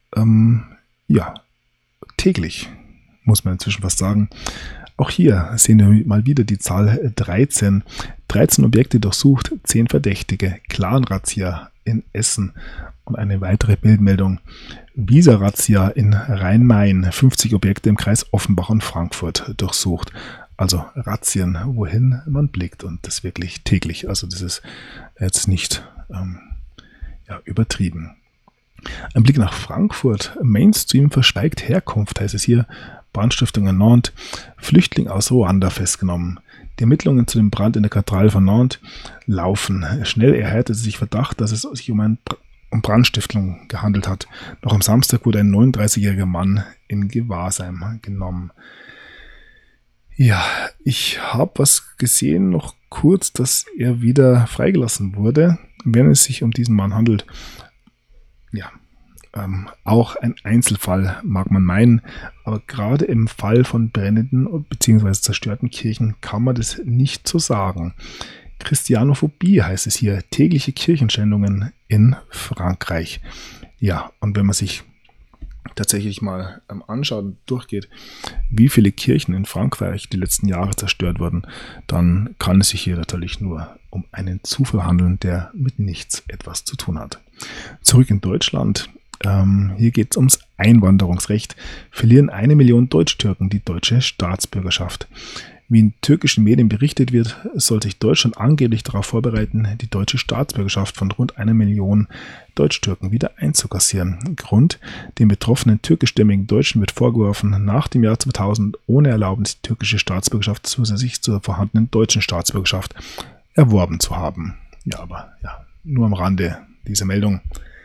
A: täglich, muss man inzwischen fast sagen. Auch hier sehen wir mal wieder die Zahl 13. 13 Objekte durchsucht, 10 Verdächtige, Clan-Razzia in Essen. Und eine weitere Bildmeldung. Visa-Razzia in Rhein-Main. 50 Objekte im Kreis Offenbach und Frankfurt durchsucht. Also Razzien, wohin man blickt. Und das wirklich täglich. Also das ist jetzt nicht übertrieben. Ein Blick nach Frankfurt. Mainstream verschweigt Herkunft, heißt es hier. Brandstiftung in Nantes. Flüchtling aus Ruanda festgenommen. Die Ermittlungen zu dem Brand in der Kathedrale von Nantes laufen. Schnell erhärtete sich Verdacht, dass es sich um Brandstiftung gehandelt hat. Noch am Samstag wurde ein 39-jähriger Mann in Gewahrsam genommen. Ja, ich habe was gesehen, noch kurz, dass er wieder freigelassen wurde, wenn es sich um diesen Mann handelt. Ja, auch ein Einzelfall mag man meinen, aber gerade im Fall von brennenden bzw. zerstörten Kirchen kann man das nicht so sagen. Christianophobie heißt es hier, tägliche Kirchenschändungen in Frankreich. Ja, und wenn man sich tatsächlich mal anschaut und durchgeht, wie viele Kirchen in Frankreich die letzten Jahre zerstört wurden, dann kann es sich hier natürlich nur um einen Zufall handeln, der mit nichts etwas zu tun hat. Zurück in Deutschland. Hier geht es ums Einwanderungsrecht. Verlieren 1 Million Deutsch-Türken die deutsche Staatsbürgerschaft. Wie in türkischen Medien berichtet wird, soll sich Deutschland angeblich darauf vorbereiten, die deutsche Staatsbürgerschaft von rund 1 Million Deutsch-Türken wieder einzukassieren. Grund: den betroffenen türkischstämmigen Deutschen wird vorgeworfen, nach dem Jahr 2000 ohne Erlaubnis die türkische Staatsbürgerschaft zusätzlich zur vorhandenen deutschen Staatsbürgerschaft erworben zu haben. Ja, aber nur am Rande diese Meldung.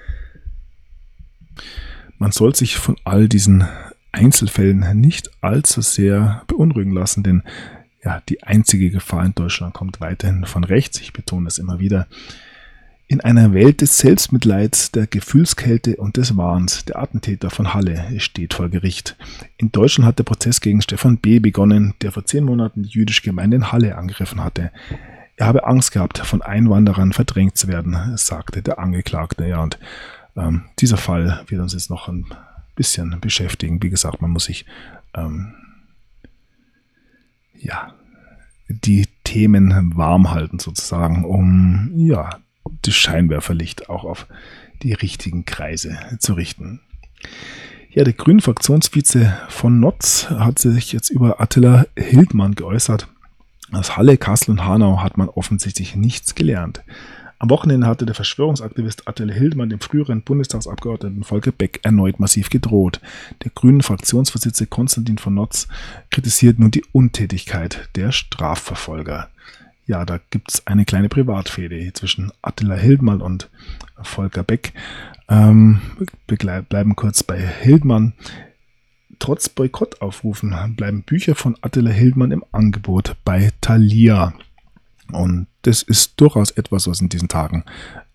A: Man soll sich von all diesen Einzelfällen nicht allzu sehr beunruhigen lassen, denn die einzige Gefahr in Deutschland kommt weiterhin von rechts. Ich betone das immer wieder. In einer Welt des Selbstmitleids, der Gefühlskälte und des Wahns, der Attentäter von Halle steht vor Gericht. In Deutschland hat der Prozess gegen Stefan B. begonnen, der vor 10 Monaten die jüdische Gemeinde in Halle angegriffen hatte. Er habe Angst gehabt, von Einwanderern verdrängt zu werden, sagte der Angeklagte. Ja, und dieser Fall wird uns jetzt noch ein bisschen beschäftigen. Wie gesagt, man muss sich die Themen warm halten sozusagen, um das Scheinwerferlicht auch auf die richtigen Kreise zu richten. Ja, der grünen Fraktionsvize von Notz hat sich jetzt über Attila Hildmann geäußert. Aus Halle, Kassel und Hanau hat man offensichtlich nichts gelernt. Am Wochenende hatte der Verschwörungsaktivist Attila Hildmann dem früheren Bundestagsabgeordneten Volker Beck erneut massiv gedroht. Der grünen Fraktionsvorsitzende Konstantin von Notz kritisiert nun die Untätigkeit der Strafverfolger. Ja, da gibt es eine kleine Privatfehde zwischen Attila Hildmann und Volker Beck. Wir bleiben kurz bei Hildmann. trotz Boykottaufrufen bleiben Bücher von Attila Hildmann im Angebot bei Thalia. Und das ist durchaus etwas, was in diesen Tagen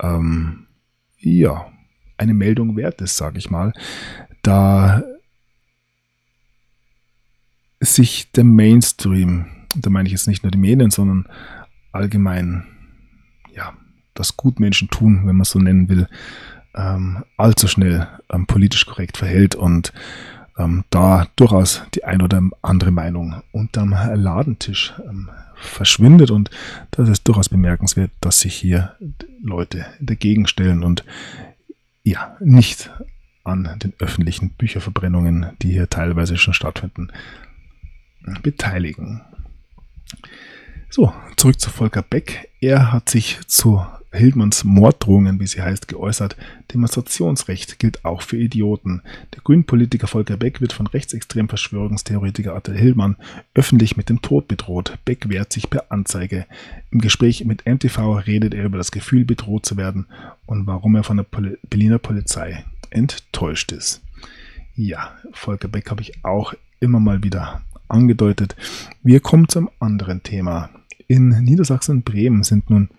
A: eine Meldung wert ist, sage ich mal, da sich der Mainstream, da meine ich jetzt nicht nur die Medien, sondern allgemein das Gutmenschen tun, wenn man es so nennen will, allzu schnell politisch korrekt verhält und da durchaus die ein oder andere Meinung unterm Ladentisch verschwindet. Und das ist durchaus bemerkenswert, dass sich hier Leute dagegen stellen und nicht an den öffentlichen Bücherverbrennungen, die hier teilweise schon stattfinden, beteiligen. So, zurück zu Volker Beck. Er hat sich zu Hildmanns Morddrohungen, wie sie heißt, geäußert. Demonstrationsrecht gilt auch für Idioten. Der Grünpolitiker Volker Beck wird von rechtsextremen Verschwörungstheoretiker Attila Hildmann öffentlich mit dem Tod bedroht. Beck wehrt sich per Anzeige. Im Gespräch mit MTV redet er über das Gefühl, bedroht zu werden und warum er von der Berliner Polizei enttäuscht ist. Ja, Volker Beck habe ich auch immer mal wieder angedeutet. Wir kommen zum anderen Thema. In Niedersachsen und Bremen sind nun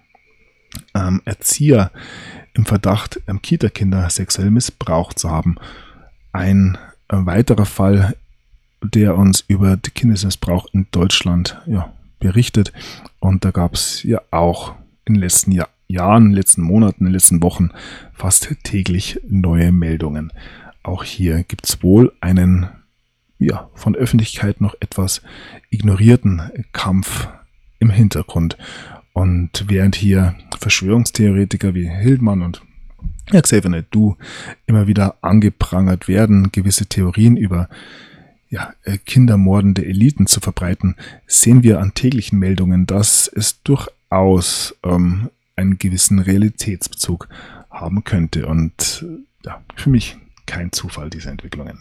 A: Erzieher im Verdacht, Kita-Kinder sexuell missbraucht zu haben. Ein weiterer Fall, der uns über den Kindesmissbrauch in Deutschland berichtet. Und da gab es auch in den letzten Jahren, letzten Monaten, in den letzten Wochen fast täglich neue Meldungen. Auch hier gibt es wohl einen von Öffentlichkeit noch etwas ignorierten Kampf im Hintergrund. Und während hier Verschwörungstheoretiker wie Hildmann und Xavier Naidoo immer wieder angeprangert werden, gewisse Theorien über kindermordende Eliten zu verbreiten, sehen wir an täglichen Meldungen, dass es durchaus einen gewissen Realitätsbezug haben könnte. Und für mich kein Zufall, diese Entwicklungen.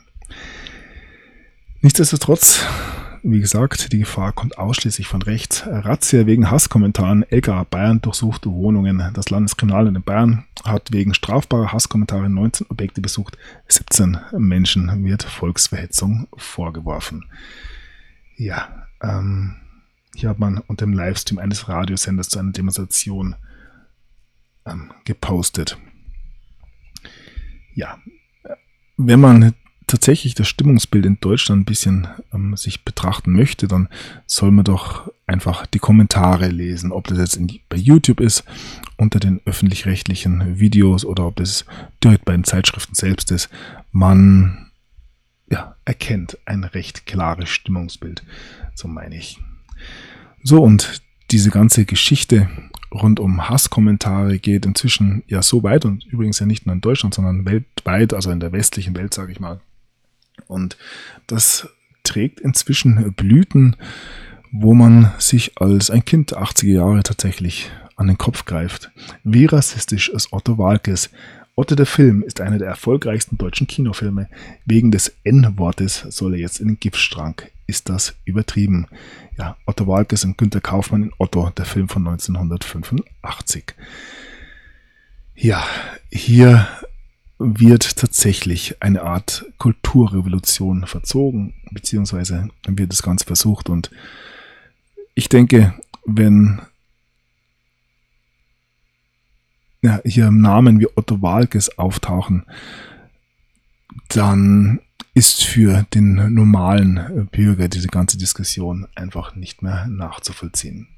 A: Nichtsdestotrotz, wie gesagt, die Gefahr kommt ausschließlich von rechts. Razzia wegen Hasskommentaren. LKA Bayern durchsucht Wohnungen. Das Landeskriminalamt in Bayern hat wegen strafbarer Hasskommentare 19 Objekte besucht. 17 Menschen wird Volksverhetzung vorgeworfen. Ja, hier hat man unter dem Livestream eines Radiosenders zu einer Demonstration gepostet. Ja, wenn man tatsächlich das Stimmungsbild in Deutschland ein bisschen sich betrachten möchte, dann soll man doch einfach die Kommentare lesen, ob das jetzt bei YouTube ist, unter den öffentlich-rechtlichen Videos oder ob das direkt bei den Zeitschriften selbst ist. Man erkennt ein recht klares Stimmungsbild, so meine ich. So, und diese ganze Geschichte rund um Hasskommentare geht inzwischen so weit und übrigens ja nicht nur in Deutschland, sondern weltweit, also in der westlichen Welt, sage ich mal. Und das trägt inzwischen Blüten, wo man sich als ein Kind der 80er Jahre tatsächlich an den Kopf greift. Wie rassistisch ist Otto Waalkes? Otto der Film ist einer der erfolgreichsten deutschen Kinofilme. Wegen des N-Wortes soll er jetzt in den Giftschrank. Ist das übertrieben? Ja, Otto Waalkes und Günter Kaufmann in Otto, der Film von 1985. Ja, hier wird tatsächlich eine Art Kulturrevolution verzogen, beziehungsweise wird das Ganze versucht. Und ich denke, wenn hier Namen wie Otto Waalkes auftauchen, dann ist für den normalen Bürger diese ganze Diskussion einfach nicht mehr nachzuvollziehen.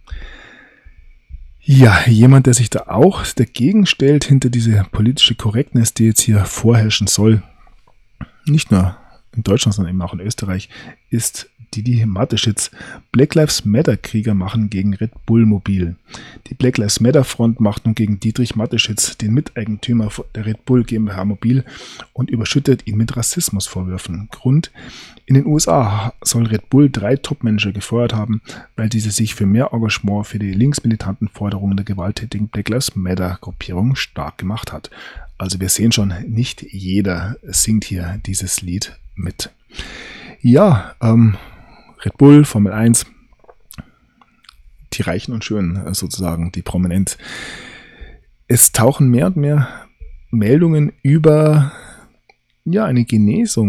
A: Ja, jemand, der sich da auch dagegen stellt, hinter diese politische Korrektness, die jetzt hier vorherrschen soll, nicht nur in Deutschland, sondern eben auch in Österreich, ist Didi Mateschitz. Black Lives Matter Krieger machen gegen Red Bull mobil. Die Black Lives Matter Front macht nun gegen Dietrich Mateschitz, den Miteigentümer der Red Bull GmbH mobil, und überschüttet ihn mit Rassismusvorwürfen. Grund: In den USA soll Red Bull 3 Topmanager gefeuert haben, weil diese sich für mehr Engagement für die linksmilitanten Forderungen der gewalttätigen Black Lives Matter Gruppierung stark gemacht hat. Also wir sehen schon, nicht jeder singt hier dieses Lied mit. Ja, Red Bull, Formel 1, die Reichen und Schönen sozusagen, die Prominenz. Es tauchen mehr und mehr Meldungen über eine Genesung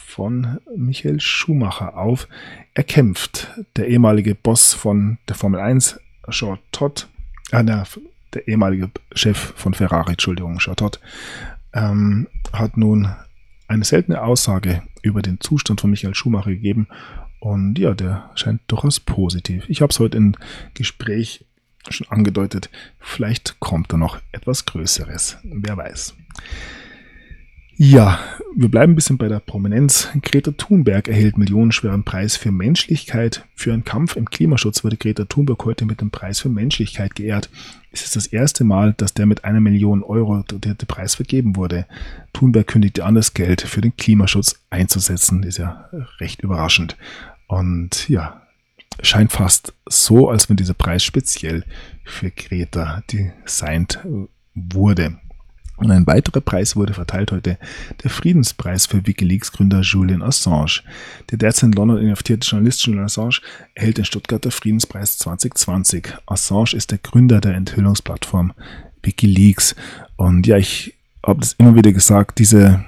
A: von Michael Schumacher auf. Er kämpft. Der ehemalige Boss von der Formel 1, Jean Todt, der ehemalige Chef von Ferrari, Jean Todt, hat nun eine seltene Aussage über den Zustand von Michael Schumacher gegeben. Und ja, der scheint durchaus positiv. Ich habe es heute im Gespräch schon angedeutet. Vielleicht kommt da noch etwas Größeres. Wer weiß. Ja, wir bleiben ein bisschen bei der Prominenz. Greta Thunberg erhält millionenschweren Preis für Menschlichkeit. Für einen Kampf im Klimaschutz wurde Greta Thunberg heute mit dem Preis für Menschlichkeit geehrt. Es ist das erste Mal, dass der mit 1 Million Euro der Preis vergeben wurde. Thunberg kündigte an, das Geld für den Klimaschutz einzusetzen. Das ist ja recht überraschend. Und ja, scheint fast so, als wenn dieser Preis speziell für Greta designt wurde. Und ein weiterer Preis wurde verteilt heute, der Friedenspreis für WikiLeaks-Gründer Julian Assange. Der derzeit in London inhaftierte Journalist Julian Assange erhält den Stuttgarter Friedenspreis 2020. Assange ist der Gründer der Enthüllungsplattform WikiLeaks. Und ja, ich habe das immer wieder gesagt,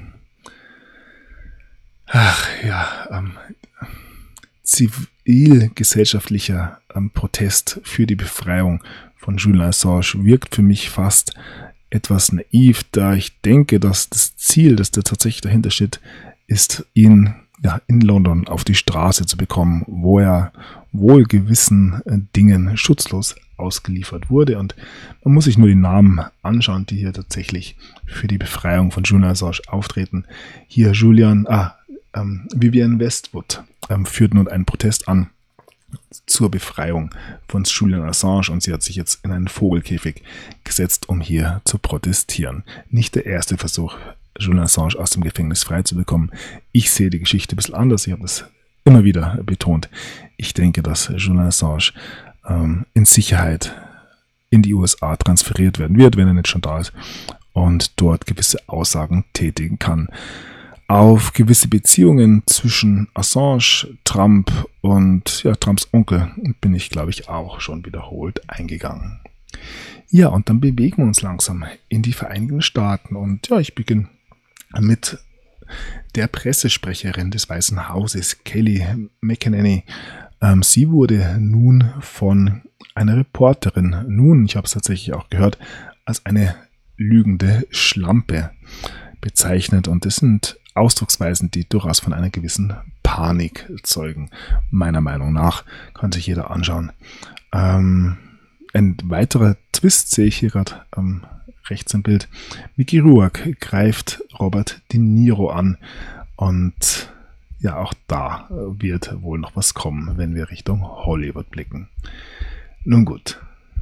A: zivilgesellschaftlicher Protest für die Befreiung von Julian Assange wirkt für mich fast etwas naiv, da ich denke, dass das Ziel, das da tatsächlich dahinter steht, ist, ihn in London auf die Straße zu bekommen, wo er wohl gewissen Dingen schutzlos ausgeliefert wurde. Und man muss sich nur die Namen anschauen, die hier tatsächlich für die Befreiung von Julian Assange auftreten. Hier Vivienne Westwood führt nun einen Protest an zur Befreiung von Julian Assange und sie hat sich jetzt in einen Vogelkäfig gesetzt, um hier zu protestieren. Nicht der erste Versuch, Julian Assange aus dem Gefängnis frei zu bekommen. Ich sehe die Geschichte ein bisschen anders, ich habe das immer wieder betont. Ich denke, dass Julian Assange in Sicherheit in die USA transferiert werden wird, wenn er nicht schon da ist, und dort gewisse Aussagen tätigen kann. Auf gewisse Beziehungen zwischen Assange, Trump und Trumps Onkel bin ich, glaube ich, auch schon wiederholt eingegangen. Ja, und dann bewegen wir uns langsam in die Vereinigten Staaten. Und ja, ich beginne mit der Pressesprecherin des Weißen Hauses, Kelly McEnany. Sie wurde nun von einer Reporterin, ich habe es tatsächlich auch gehört, als eine lügende Schlampe bezeichnet. Und das sind Ausdrucksweisen, die durchaus von einer gewissen Panik zeugen. Meiner Meinung nach kann sich jeder anschauen. Ein weiterer Twist sehe ich hier gerade rechts im Bild. Mickey Rourke greift Robert De Niro an und ja, auch da wird wohl noch was kommen, wenn wir Richtung Hollywood blicken. Nun gut.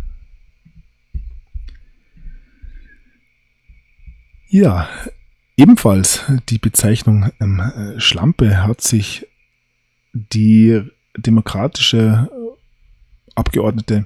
A: Ja, ebenfalls die Bezeichnung Schlampe hat sich die demokratische Abgeordnete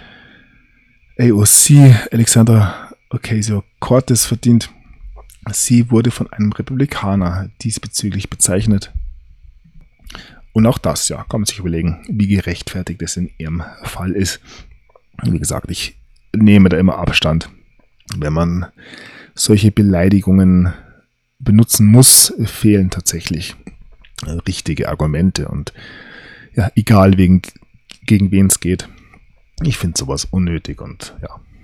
A: AOC Alexandra Ocasio-Cortez verdient. Sie wurde von einem Republikaner diesbezüglich bezeichnet. Und auch das, kann man sich überlegen, wie gerechtfertigt es in ihrem Fall ist. Wie gesagt, ich nehme da immer Abstand, wenn man solche Beleidigungen benutzen muss, fehlen tatsächlich richtige Argumente und egal gegen wen es geht. Ich finde sowas unnötig und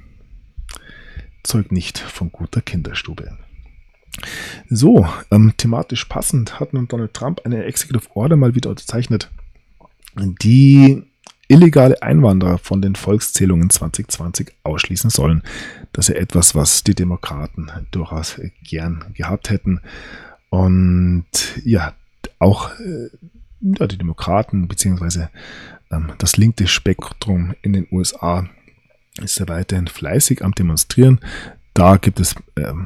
A: zeugt nicht von guter Kinderstube. So, thematisch passend hat nun Donald Trump eine Executive Order mal wieder unterzeichnet, die illegale Einwanderer von den Volkszählungen 2020 ausschließen sollen. Das ist ja etwas, was die Demokraten durchaus gern gehabt hätten. Und auch die Demokraten bzw. das linke Spektrum in den USA ist ja weiterhin fleißig am Demonstrieren. Da gibt es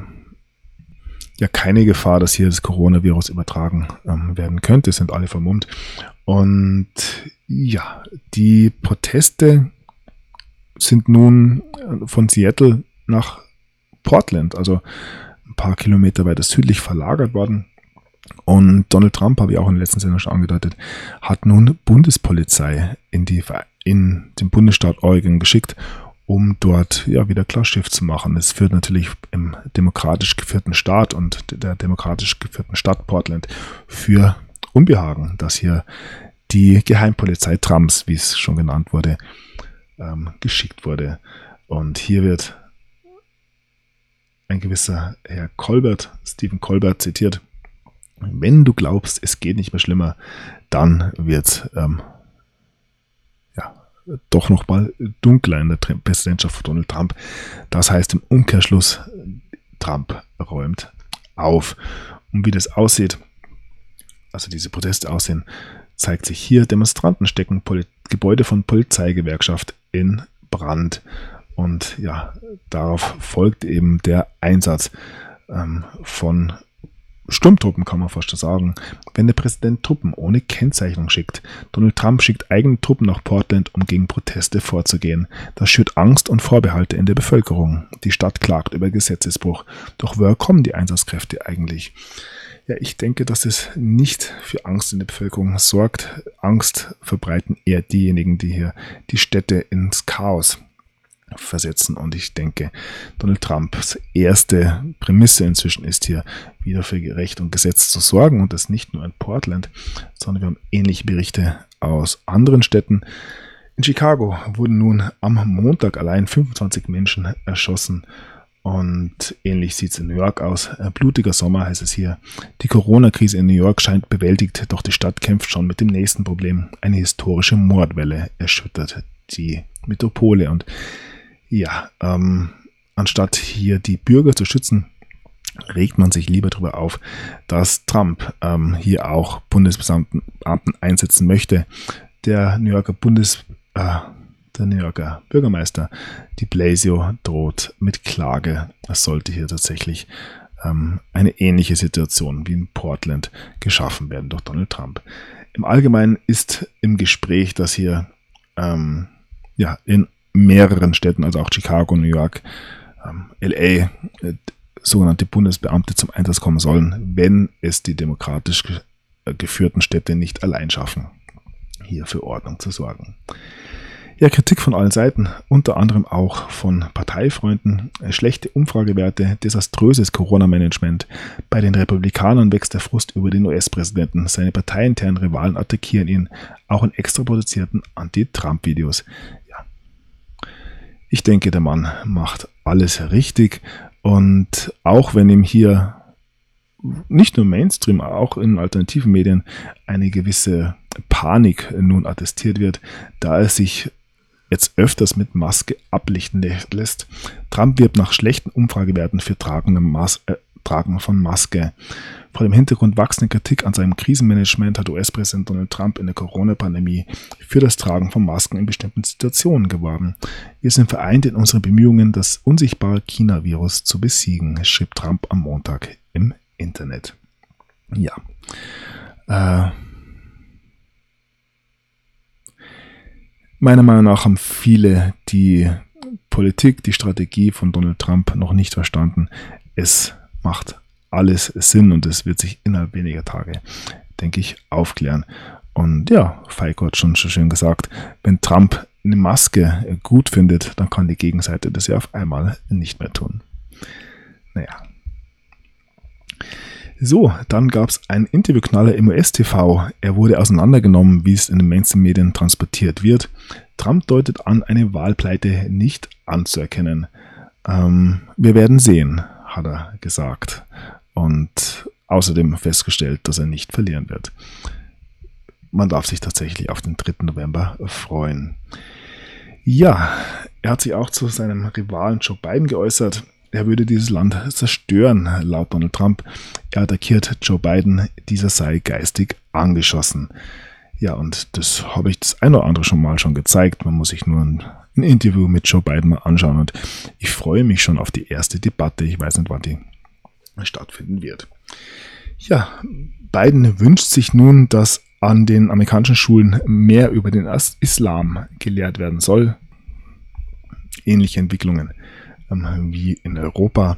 A: keine Gefahr, dass hier das Coronavirus übertragen werden könnte. Es sind alle vermummt. Und die Proteste sind nun von Seattle nach Portland, also ein paar Kilometer weiter südlich, verlagert worden. Und Donald Trump, habe ich auch in der letzten Sendung schon angedeutet, hat nun Bundespolizei in den Bundesstaat Oregon geschickt, um dort wieder klar Schiff zu machen. Es führt natürlich im demokratisch geführten Staat und der demokratisch geführten Stadt Portland für Unbehagen, dass hier die Geheimpolizei Trumps, wie es schon genannt wurde, geschickt wurde. Und hier wird ein gewisser Herr Colbert, Stephen Colbert, zitiert: Wenn du glaubst, es geht nicht mehr schlimmer, dann wird doch nochmal dunkler in der Präsidentschaft von Donald Trump. Das heißt im Umkehrschluss, Trump räumt auf. Und wie das aussieht, also diese Proteste aussehen, zeigt sich hier: Demonstranten stecken Gebäude von Polizeigewerkschaft in Brand. Und darauf folgt eben der Einsatz von Sturmtruppen, kann man fast schon sagen. Wenn der Präsident Truppen ohne Kennzeichnung schickt, Donald Trump schickt eigene Truppen nach Portland, um gegen Proteste vorzugehen. Das schürt Angst und Vorbehalte in der Bevölkerung. Die Stadt klagt über Gesetzesbruch. Doch woher kommen die Einsatzkräfte eigentlich? Ja, ich denke, dass es nicht für Angst in der Bevölkerung sorgt. Angst verbreiten eher diejenigen, die hier die Städte ins Chaos versetzen. Und ich denke, Donald Trumps erste Prämisse inzwischen ist hier, wieder für Recht und Gesetz zu sorgen, und das nicht nur in Portland, sondern wir haben ähnliche Berichte aus anderen Städten. In Chicago wurden nun am Montag allein 25 Menschen erschossen, und ähnlich sieht es in New York aus. Blutiger Sommer heißt es hier. Die Corona-Krise in New York scheint bewältigt, doch die Stadt kämpft schon mit dem nächsten Problem. Eine historische Mordwelle erschüttert die Metropole. Und anstatt hier die Bürger zu schützen, regt man sich lieber darüber auf, dass Trump hier auch Bundesbeamten einsetzen möchte. Der New Yorker Bürgermeister de Blasio droht mit Klage. Es sollte hier tatsächlich eine ähnliche Situation wie in Portland geschaffen werden durch Donald Trump. Im Allgemeinen ist im Gespräch, dass hier in mehreren Städten, also auch Chicago, New York, LA, sogenannte Bundesbeamte zum Einsatz kommen sollen, wenn es die demokratisch geführten Städte nicht allein schaffen, hier für Ordnung zu sorgen. Ja, Kritik von allen Seiten, unter anderem auch von Parteifreunden, schlechte Umfragewerte, desaströses Corona-Management. Bei den Republikanern wächst der Frust über den US-Präsidenten. Seine parteiinternen Rivalen attackieren ihn, auch in extra produzierten Anti-Trump-Videos. Ja. Ich denke, der Mann macht alles richtig, und auch wenn ihm hier nicht nur Mainstream, auch in alternativen Medien eine gewisse Panik nun attestiert wird, da er sich jetzt öfters mit Maske ablichten lässt. Trump wirbt nach schlechten Umfragewerten für Tragen von Maske. Vor dem Hintergrund wachsender Kritik an seinem Krisenmanagement hat US-Präsident Donald Trump in der Corona-Pandemie für das Tragen von Masken in bestimmten Situationen geworben. Wir sind vereint in unseren Bemühungen, das unsichtbare China-Virus zu besiegen, schrieb Trump am Montag im Internet. Ja. Meiner Meinung nach haben viele die Politik, die Strategie von Donald Trump noch nicht verstanden. Es macht alles Sinn, und es wird sich innerhalb weniger Tage, denke ich, aufklären. Und ja, Feiko hat schon schön gesagt, wenn Trump eine Maske gut findet, dann kann die Gegenseite das ja auf einmal nicht mehr tun. Naja. So, dann gab es einen Interviewknaller im US-TV. Er wurde auseinandergenommen, wie es in den Mainstream-Medien transportiert wird. Trump deutet an, eine Wahlpleite nicht anzuerkennen. Wir werden sehen, hat er gesagt. Und außerdem festgestellt, dass er nicht verlieren wird. Man darf sich tatsächlich auf den 3. November freuen. Ja, er hat sich auch zu seinem Rivalen Joe Biden geäußert. Er würde dieses Land zerstören, laut Donald Trump. Er attackiert Joe Biden, dieser sei geistig angeschossen. Ja, und das habe ich das ein oder andere schon gezeigt. Man muss sich nur ein Interview mit Joe Biden mal anschauen, und ich freue mich schon auf die erste Debatte. Ich weiß nicht, wann die stattfinden wird. Ja, Biden wünscht sich nun, dass an den amerikanischen Schulen mehr über den Islam gelehrt werden soll. Ähnliche Entwicklungen wie in Europa.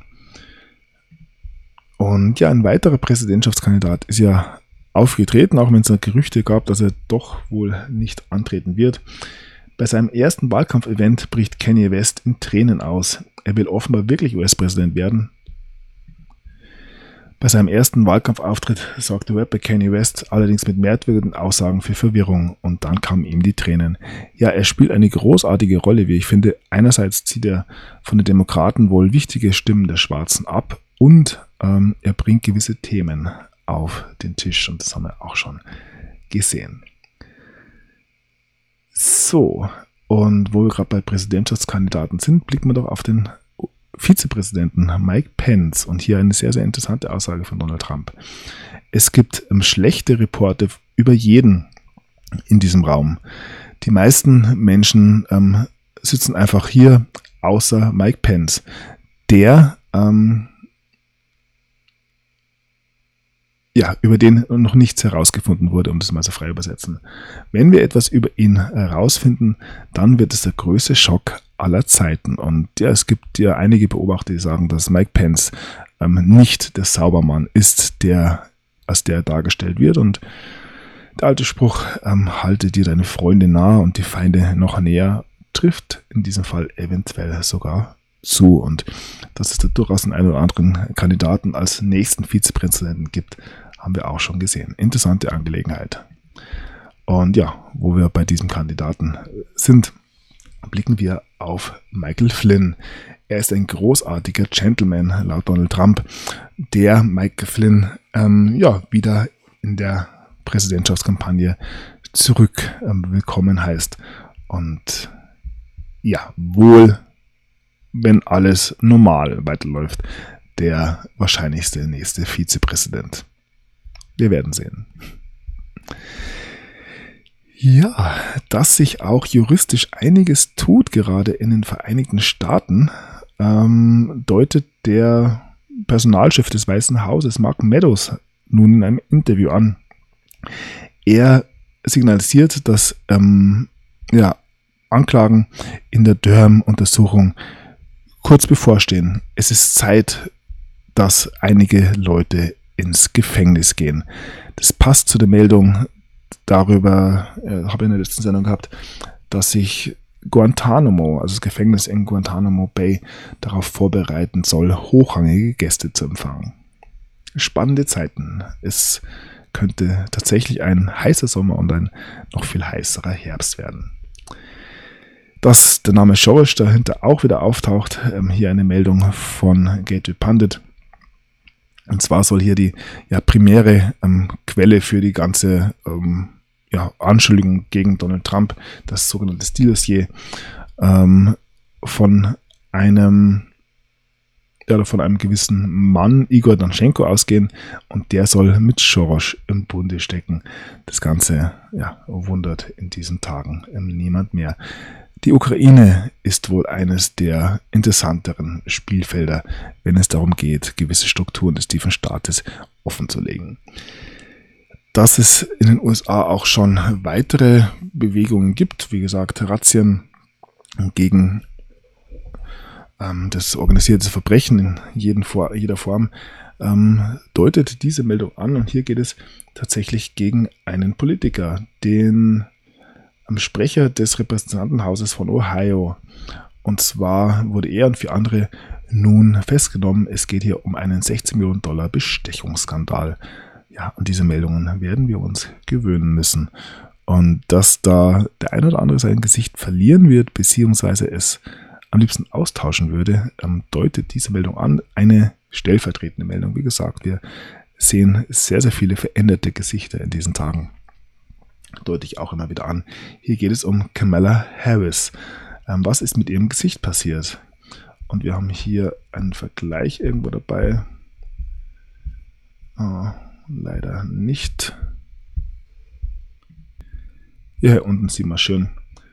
A: Und ja, ein weiterer Präsidentschaftskandidat ist ja aufgetreten, auch wenn es Gerüchte gab, dass er doch wohl nicht antreten wird. Bei seinem ersten Wahlkampfevent bricht Kanye West in Tränen aus. Er will offenbar wirklich US-Präsident werden. Bei seinem ersten Wahlkampfauftritt sorgte Rapper Kanye West allerdings mit merkwürdigen Aussagen für Verwirrung und dann kamen ihm die Tränen. Ja, er spielt eine großartige Rolle, wie ich finde. Einerseits zieht er von den Demokraten wohl wichtige Stimmen der Schwarzen ab und er bringt gewisse Themen auf den Tisch und das haben wir auch schon gesehen. So, und wo wir gerade bei Präsidentschaftskandidaten sind, blicken wir doch auf den Vizepräsidenten Mike Pence und hier eine sehr, sehr interessante Aussage von Donald Trump. Es gibt schlechte Reporte über jeden in diesem Raum. Die meisten Menschen sitzen einfach hier, außer Mike Pence, der über den noch nichts herausgefunden wurde, um das mal so frei übersetzen. Wenn wir etwas über ihn herausfinden, dann wird es der größte Schock aller Zeiten. Und ja, es gibt ja einige Beobachter, die sagen, dass Mike Pence nicht der Saubermann ist, als der dargestellt wird. Und der alte Spruch, halte dir deine Freunde nah und die Feinde noch näher, trifft in diesem Fall eventuell sogar zu. Und dass es da durchaus einen oder anderen Kandidaten als nächsten Vizepräsidenten gibt, haben wir auch schon gesehen. Interessante Angelegenheit. Und ja, wo wir bei diesem Kandidaten sind, blicken wir auf Michael Flynn. Er ist ein großartiger Gentleman, laut Donald Trump, der Michael Flynn wieder in der Präsidentschaftskampagne zurück willkommen heißt. Und ja, wohl, wenn alles normal weiterläuft, der wahrscheinlichste nächste Vizepräsident. Wir werden sehen. Ja, dass sich auch juristisch einiges tut, gerade in den Vereinigten Staaten, deutet der Personalchef des Weißen Hauses, Mark Meadows, nun in einem Interview an. Er signalisiert, dass Anklagen in der Durham-Untersuchung kurz bevorstehen. Es ist Zeit, dass einige Leute ins Gefängnis gehen. Das passt zu der Meldung, darüber habe ich in der letzten Sendung gehabt, dass sich Guantanamo, also das Gefängnis in Guantanamo Bay, darauf vorbereiten soll, hochrangige Gäste zu empfangen. Spannende Zeiten. Es könnte tatsächlich ein heißer Sommer und ein noch viel heißerer Herbst werden. Dass der Name Soros dahinter auch wieder auftaucht, hier eine Meldung von Gateway Pundit. Und zwar soll hier die primäre Quelle für die ganze Anschuldigung gegen Donald Trump, das sogenannte Steele-Dossier, von einem gewissen Mann, Igor Danchenko, ausgehen und der soll mit Soros im Bunde stecken. Das Ganze wundert in diesen Tagen niemand mehr. Die Ukraine ist wohl eines der interessanteren Spielfelder, wenn es darum geht, gewisse Strukturen des tiefen Staates offenzulegen. Dass es in den USA auch schon weitere Bewegungen gibt, wie gesagt, Razzien gegen das organisierte Verbrechen in jeder Form, deutet diese Meldung an. Und hier geht es tatsächlich gegen einen Politiker, den Sprecher des Repräsentantenhauses von Ohio. Und zwar wurde er und 4 andere nun festgenommen. Es geht hier um einen $16 Millionen Bestechungsskandal. Ja, und diese Meldungen werden wir uns gewöhnen müssen. Und dass da der ein oder andere sein Gesicht verlieren wird, beziehungsweise es am liebsten austauschen würde, deutet diese Meldung an. Eine stellvertretende Meldung. Wie gesagt, wir sehen sehr, sehr viele veränderte Gesichter in diesen Tagen. Deute ich auch immer wieder an. Hier geht es um Kamala Harris. Was ist mit ihrem Gesicht passiert? Und wir haben hier einen Vergleich irgendwo dabei. Leider nicht. Hier unten sieht man schön.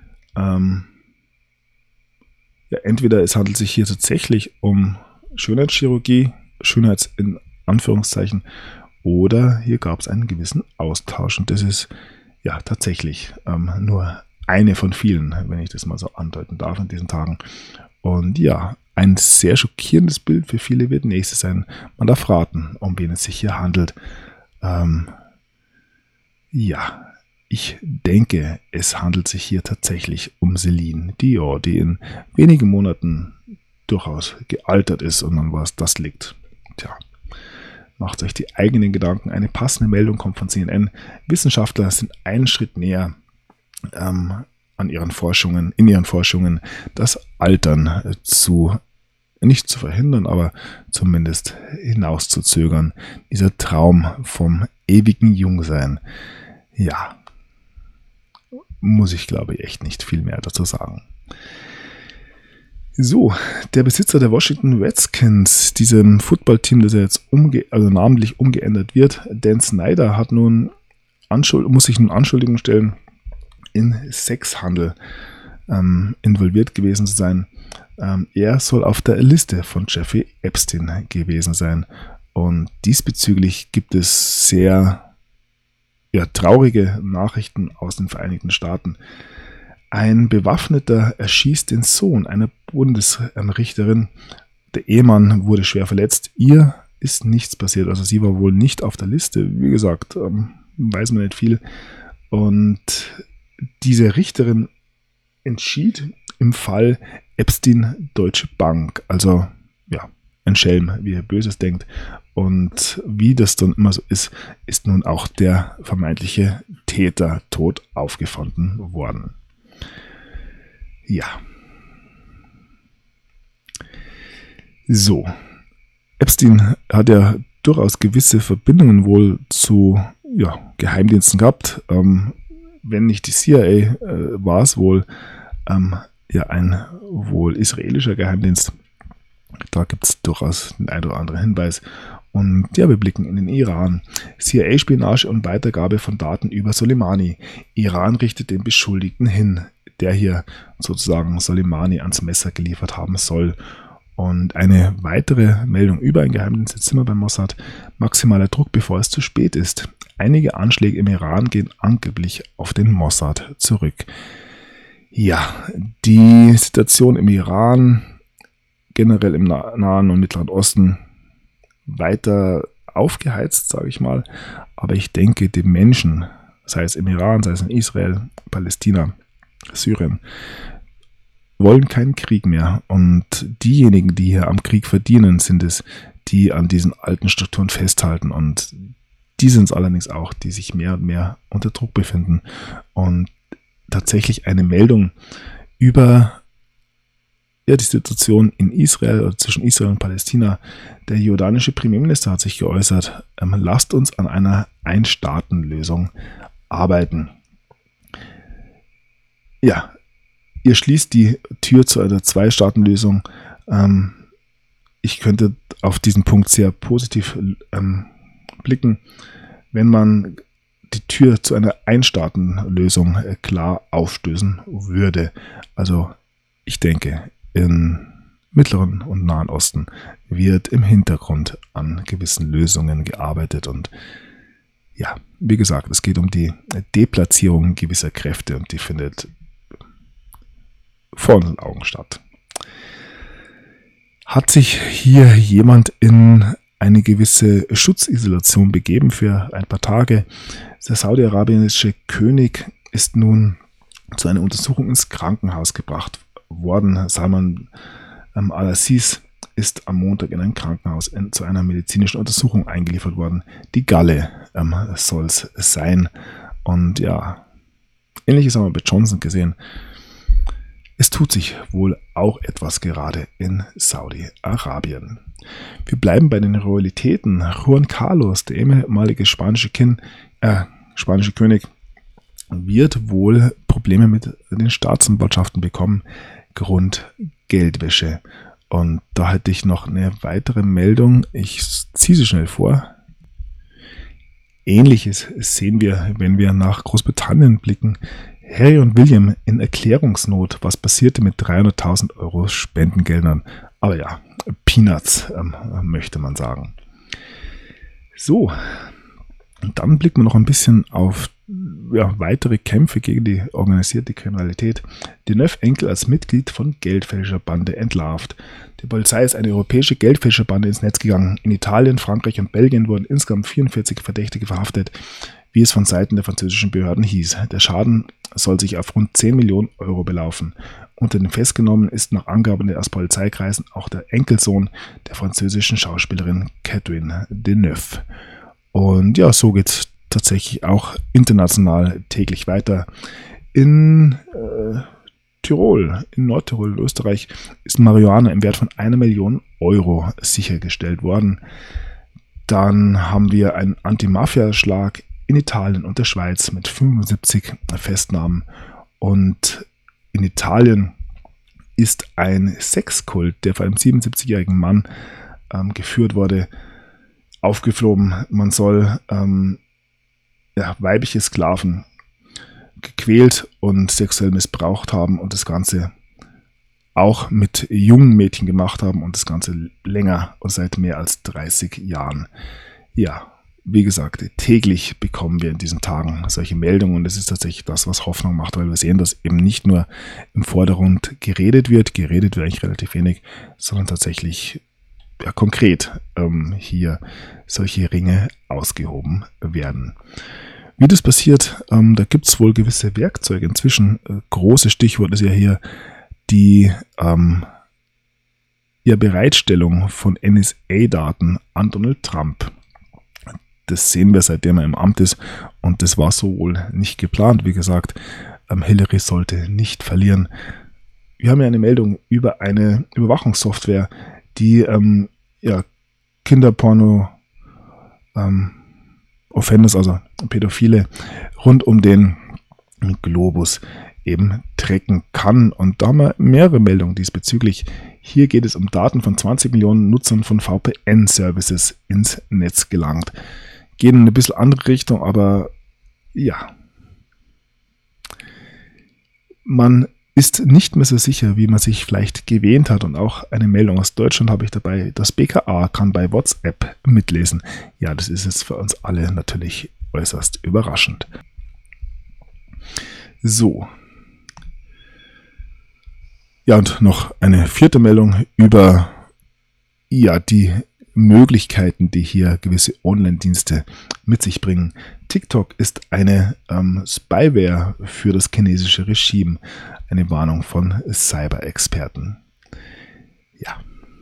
A: Entweder es handelt sich hier tatsächlich um Schönheitschirurgie, Schönheits in Anführungszeichen, oder hier gab es einen gewissen Austausch. Und das ist tatsächlich nur eine von vielen, wenn ich das mal so andeuten darf in diesen Tagen. Und ein sehr schockierendes Bild für viele wird nächstes sein. Man darf raten, um wen es sich hier handelt. Ich denke, es handelt sich hier tatsächlich um Celine Dion, die in wenigen Monaten durchaus gealtert ist und an was das liegt. Tja, macht euch die eigenen Gedanken. Eine passende Meldung kommt von CNN. Wissenschaftler sind einen Schritt näher in ihren Forschungen, das Altern nicht zu verhindern, aber zumindest hinauszuzögern. Dieser Traum vom ewigen Jungsein. Ja, muss ich, glaube ich, echt nicht viel mehr dazu sagen. So, der Besitzer der Washington Redskins, diesem Footballteam, das ja jetzt namentlich umgeändert wird, Dan Snyder muss sich nun Anschuldigungen stellen, in Sexhandel involviert gewesen zu sein. Er soll auf der Liste von Jeffrey Epstein gewesen sein. Und diesbezüglich gibt es sehr traurige Nachrichten aus den Vereinigten Staaten. Ein Bewaffneter erschießt den Sohn einer Bundesrichterin. Der Ehemann wurde schwer verletzt. Ihr ist nichts passiert. Also sie war wohl nicht auf der Liste. Wie gesagt, weiß man nicht viel. Und diese Richterin entschied im Fall Epstein Deutsche Bank. Also ja, ein Schelm, wie er Böses denkt. Und wie das dann immer so ist nun auch der vermeintliche Täter tot aufgefunden worden. Ja. So. Epstein hat ja durchaus gewisse Verbindungen wohl zu Geheimdiensten gehabt. Wenn nicht die CIA, war es wohl ein wohl israelischer Geheimdienst. Da gibt es durchaus den einen oder anderen Hinweis. Und ja, wir blicken in den Iran. CIA-Spionage und Weitergabe von Daten über Soleimani. Iran richtet den Beschuldigten hin, der hier sozusagen Soleimani ans Messer geliefert haben soll. Und eine weitere Meldung über ein Geheimdienstzimmer beim Mossad. Maximaler Druck, bevor es zu spät ist. Einige Anschläge im Iran gehen angeblich auf den Mossad zurück. Ja, die Situation im Iran, generell im Nahen und Mittleren Osten, weiter aufgeheizt, sage ich mal. Aber ich denke, die Menschen, sei es im Iran, sei es in Israel, Palästina, Syrien, wollen keinen Krieg mehr. Und diejenigen, die hier am Krieg verdienen, sind es, die an diesen alten Strukturen festhalten. Und die sind es allerdings auch, die sich mehr und mehr unter Druck befinden. Und tatsächlich eine Meldung über die Situation in Israel oder zwischen Israel und Palästina. Der jordanische Premierminister hat sich geäußert, lasst uns an einer Ein-Staaten-Lösung arbeiten. Ja, ihr schließt die Tür zu einer Zwei-Staaten-Lösung. Ich könnte auf diesen Punkt sehr positiv blicken, wenn man die Tür zu einer Ein-Staaten-Lösung klar aufstößen würde. Also ich denke, im Mittleren und Nahen Osten wird im Hintergrund an gewissen Lösungen gearbeitet. Und ja, wie gesagt, es geht um die Deplatzierung gewisser Kräfte und die findet vor unseren Augen statt. Hat sich hier jemand in eine gewisse Schutzisolation begeben für ein paar Tage? Der saudi-arabische König ist nun zu einer Untersuchung ins Krankenhaus gebracht worden. Salman al-Aziz ist am Montag in ein Krankenhaus zu einer medizinischen Untersuchung eingeliefert worden. Die Galle soll es sein. Und ja, Ähnliches haben wir bei Johnson gesehen. Es tut sich wohl auch etwas gerade in Saudi-Arabien. Wir bleiben bei den Royalitäten. Juan Carlos, der ehemalige spanische König, wird wohl Probleme mit den Staatsanwaltschaften bekommen, Grund Geldwäsche. Und da hätte ich noch eine weitere Meldung. Ich ziehe sie schnell vor. Ähnliches sehen wir, wenn wir nach Großbritannien blicken. Harry und William in Erklärungsnot. Was passierte mit 300.000 Euro Spendengeldern? Aber ja, Peanuts, möchte man sagen. So, und dann blicken wir noch ein bisschen auf weitere Kämpfe gegen die organisierte Kriminalität. Deneuve Enkel als Mitglied von Geldfälscherbande entlarvt. Die Polizei ist eine europäische Geldfälscherbande ins Netz gegangen. In Italien, Frankreich und Belgien wurden insgesamt 44 Verdächtige verhaftet. wie es von Seiten der französischen Behörden hieß. Der Schaden soll sich auf rund 10 Millionen Euro belaufen. Unter den Festgenommenen ist nach Angaben aus Polizeikreisen auch der Enkelsohn der französischen Schauspielerin Catherine Deneuve. Und ja, so geht es tatsächlich auch international täglich weiter. In Tirol, in Nordtirol, in Österreich, ist Marihuana im Wert von 1 Million Euro sichergestellt worden. Dann haben wir einen Anti-Mafia-Schlag in Italien und der Schweiz mit 75 Festnahmen. Und in Italien ist ein Sexkult, der von einem 77-jährigen Mann geführt wurde, aufgeflogen. Man soll weibliche Sklaven gequält und sexuell missbraucht haben und das Ganze auch mit jungen Mädchen gemacht haben und das Ganze länger und seit mehr als 30 Jahren. Ja, wie gesagt, täglich bekommen wir in diesen Tagen solche Meldungen und das ist tatsächlich das, was Hoffnung macht, weil wir sehen, dass eben nicht nur im Vordergrund geredet wird eigentlich relativ wenig, sondern tatsächlich konkret hier solche Ringe ausgehoben werden. Wie das passiert, da gibt es wohl gewisse Werkzeuge. Inzwischen, großes Stichwort ist ja hier die Bereitstellung von NSA-Daten an Donald Trump. Das sehen wir, seitdem er im Amt ist und das war so wohl nicht geplant. Wie gesagt, Hillary sollte nicht verlieren. Wir haben ja eine Meldung über eine Überwachungssoftware, die Kinderporno Offenders, also Pädophile, rund um den Globus eben tracken kann. Und da haben wir mehrere Meldungen diesbezüglich. Hier geht es um Daten von 20 Millionen Nutzern von VPN-Services ins Netz gelangt. Gehen in eine bisschen andere Richtung, aber ja. Man ist nicht mehr so sicher, wie man sich vielleicht gewähnt hat. Und auch eine Meldung aus Deutschland habe ich dabei. Das BKA kann bei WhatsApp mitlesen. Ja, das ist jetzt für uns alle natürlich äußerst überraschend. So. Ja, und noch eine vierte Meldung über die Möglichkeiten, die hier gewisse Online-Dienste mit sich bringen. TikTok ist eine Spyware für das chinesische Regime. Eine Warnung von Cyber-Experten. Ja.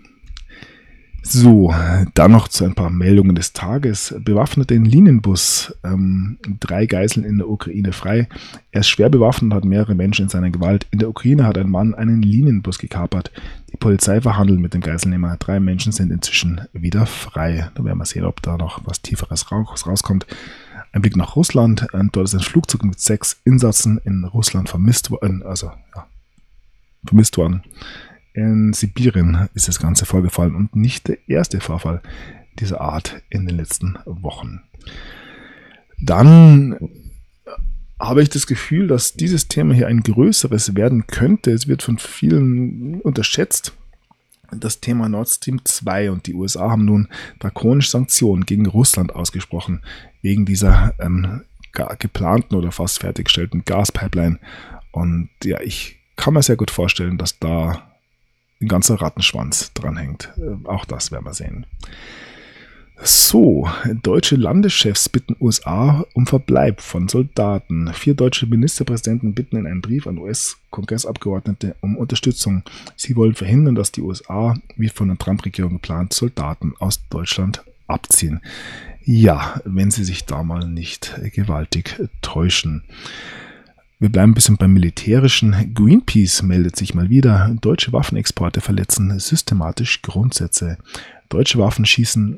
A: So, dann noch zu ein paar Meldungen des Tages. Bewaffnet den Linienbus, 3 Geiseln in der Ukraine frei. Er ist schwer bewaffnet und hat mehrere Menschen in seiner Gewalt. In der Ukraine hat ein Mann einen Linienbus gekapert. Die Polizei verhandelt mit dem Geiselnehmer. 3 Menschen sind inzwischen wieder frei. Da werden wir sehen, ob da noch was Tieferes rauskommt. Ein Blick nach Russland. Dort ist ein Flugzeug mit 6 Insassen in Russland vermisst worden. In Sibirien ist das Ganze vorgefallen und nicht der erste Vorfall dieser Art in den letzten Wochen. Dann habe ich das Gefühl, dass dieses Thema hier ein größeres werden könnte. Es wird von vielen unterschätzt. Das Thema Nord Stream 2 und die USA haben nun drakonische Sanktionen gegen Russland ausgesprochen, wegen dieser geplanten oder fast fertiggestellten Gaspipeline. Und ja, ich kann mir sehr gut vorstellen, dass da ein ganzer Rattenschwanz dranhängt. Auch das werden wir sehen. So, deutsche Landeschefs bitten USA um Verbleib von Soldaten. 4 deutsche Ministerpräsidenten bitten in einem Brief an US-Kongressabgeordnete um Unterstützung. Sie wollen verhindern, dass die USA, wie von der Trump-Regierung geplant, Soldaten aus Deutschland abziehen. Ja, wenn sie sich da mal nicht gewaltig täuschen. Wir bleiben ein bisschen beim Militärischen. Greenpeace meldet sich mal wieder. Deutsche Waffenexporte verletzen systematisch Grundsätze. Deutsche Waffen schießen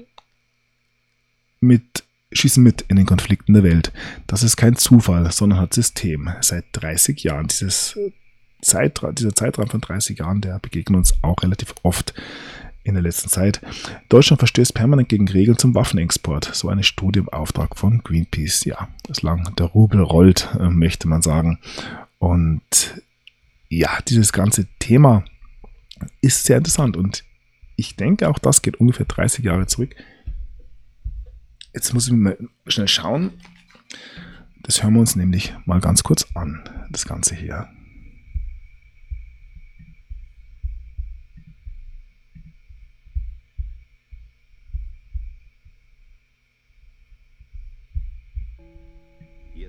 A: mit in den Konflikten der Welt. Das ist kein Zufall, sondern hat System. Seit 30 Jahren. Dieser Zeitraum von 30 Jahren, der begegnet uns auch relativ oft in der letzten Zeit. Deutschland verstößt permanent gegen Regeln zum Waffenexport. So eine Studie im Auftrag von Greenpeace. Ja, solange der Rubel rollt, möchte man sagen. Und ja, dieses ganze Thema ist sehr interessant. Und ich denke, auch das geht ungefähr 30 Jahre zurück. Jetzt muss ich mal schnell schauen. Das hören wir uns nämlich mal ganz kurz an, das Ganze hier.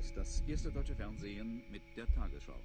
B: Tages das erste deutsche Fernsehen mit der Tagesschau.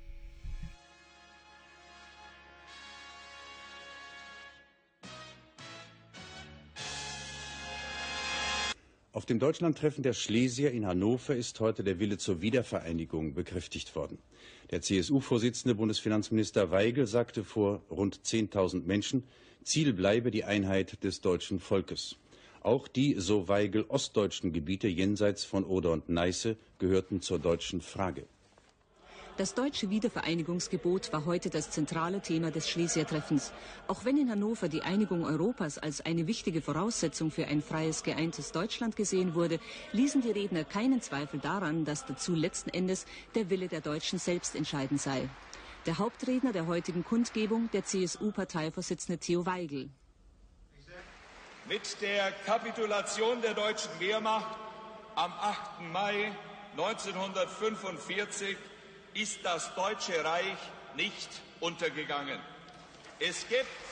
C: Auf dem Deutschlandtreffen der Schlesier in Hannover ist heute der Wille zur Wiedervereinigung bekräftigt worden. Der CSU-Vorsitzende Bundesfinanzminister Waigel sagte vor rund 10.000 Menschen, Ziel bleibe die Einheit des deutschen Volkes. Auch die, so Waigel, ostdeutschen Gebiete jenseits von Oder und Neiße gehörten zur deutschen Frage.
D: Das deutsche Wiedervereinigungsgebot war heute das zentrale Thema des Schlesier-Treffens. Auch wenn in Hannover die Einigung Europas als eine wichtige Voraussetzung für ein freies, geeintes Deutschland gesehen wurde, ließen die Redner keinen Zweifel daran, dass dazu letzten Endes der Wille der Deutschen selbst entscheidend sei. Der Hauptredner der heutigen Kundgebung, der CSU-Parteivorsitzende Theo Waigel.
E: Mit der Kapitulation der deutschen Wehrmacht am 8. Mai 1945 ist das Deutsche Reich nicht untergegangen. Es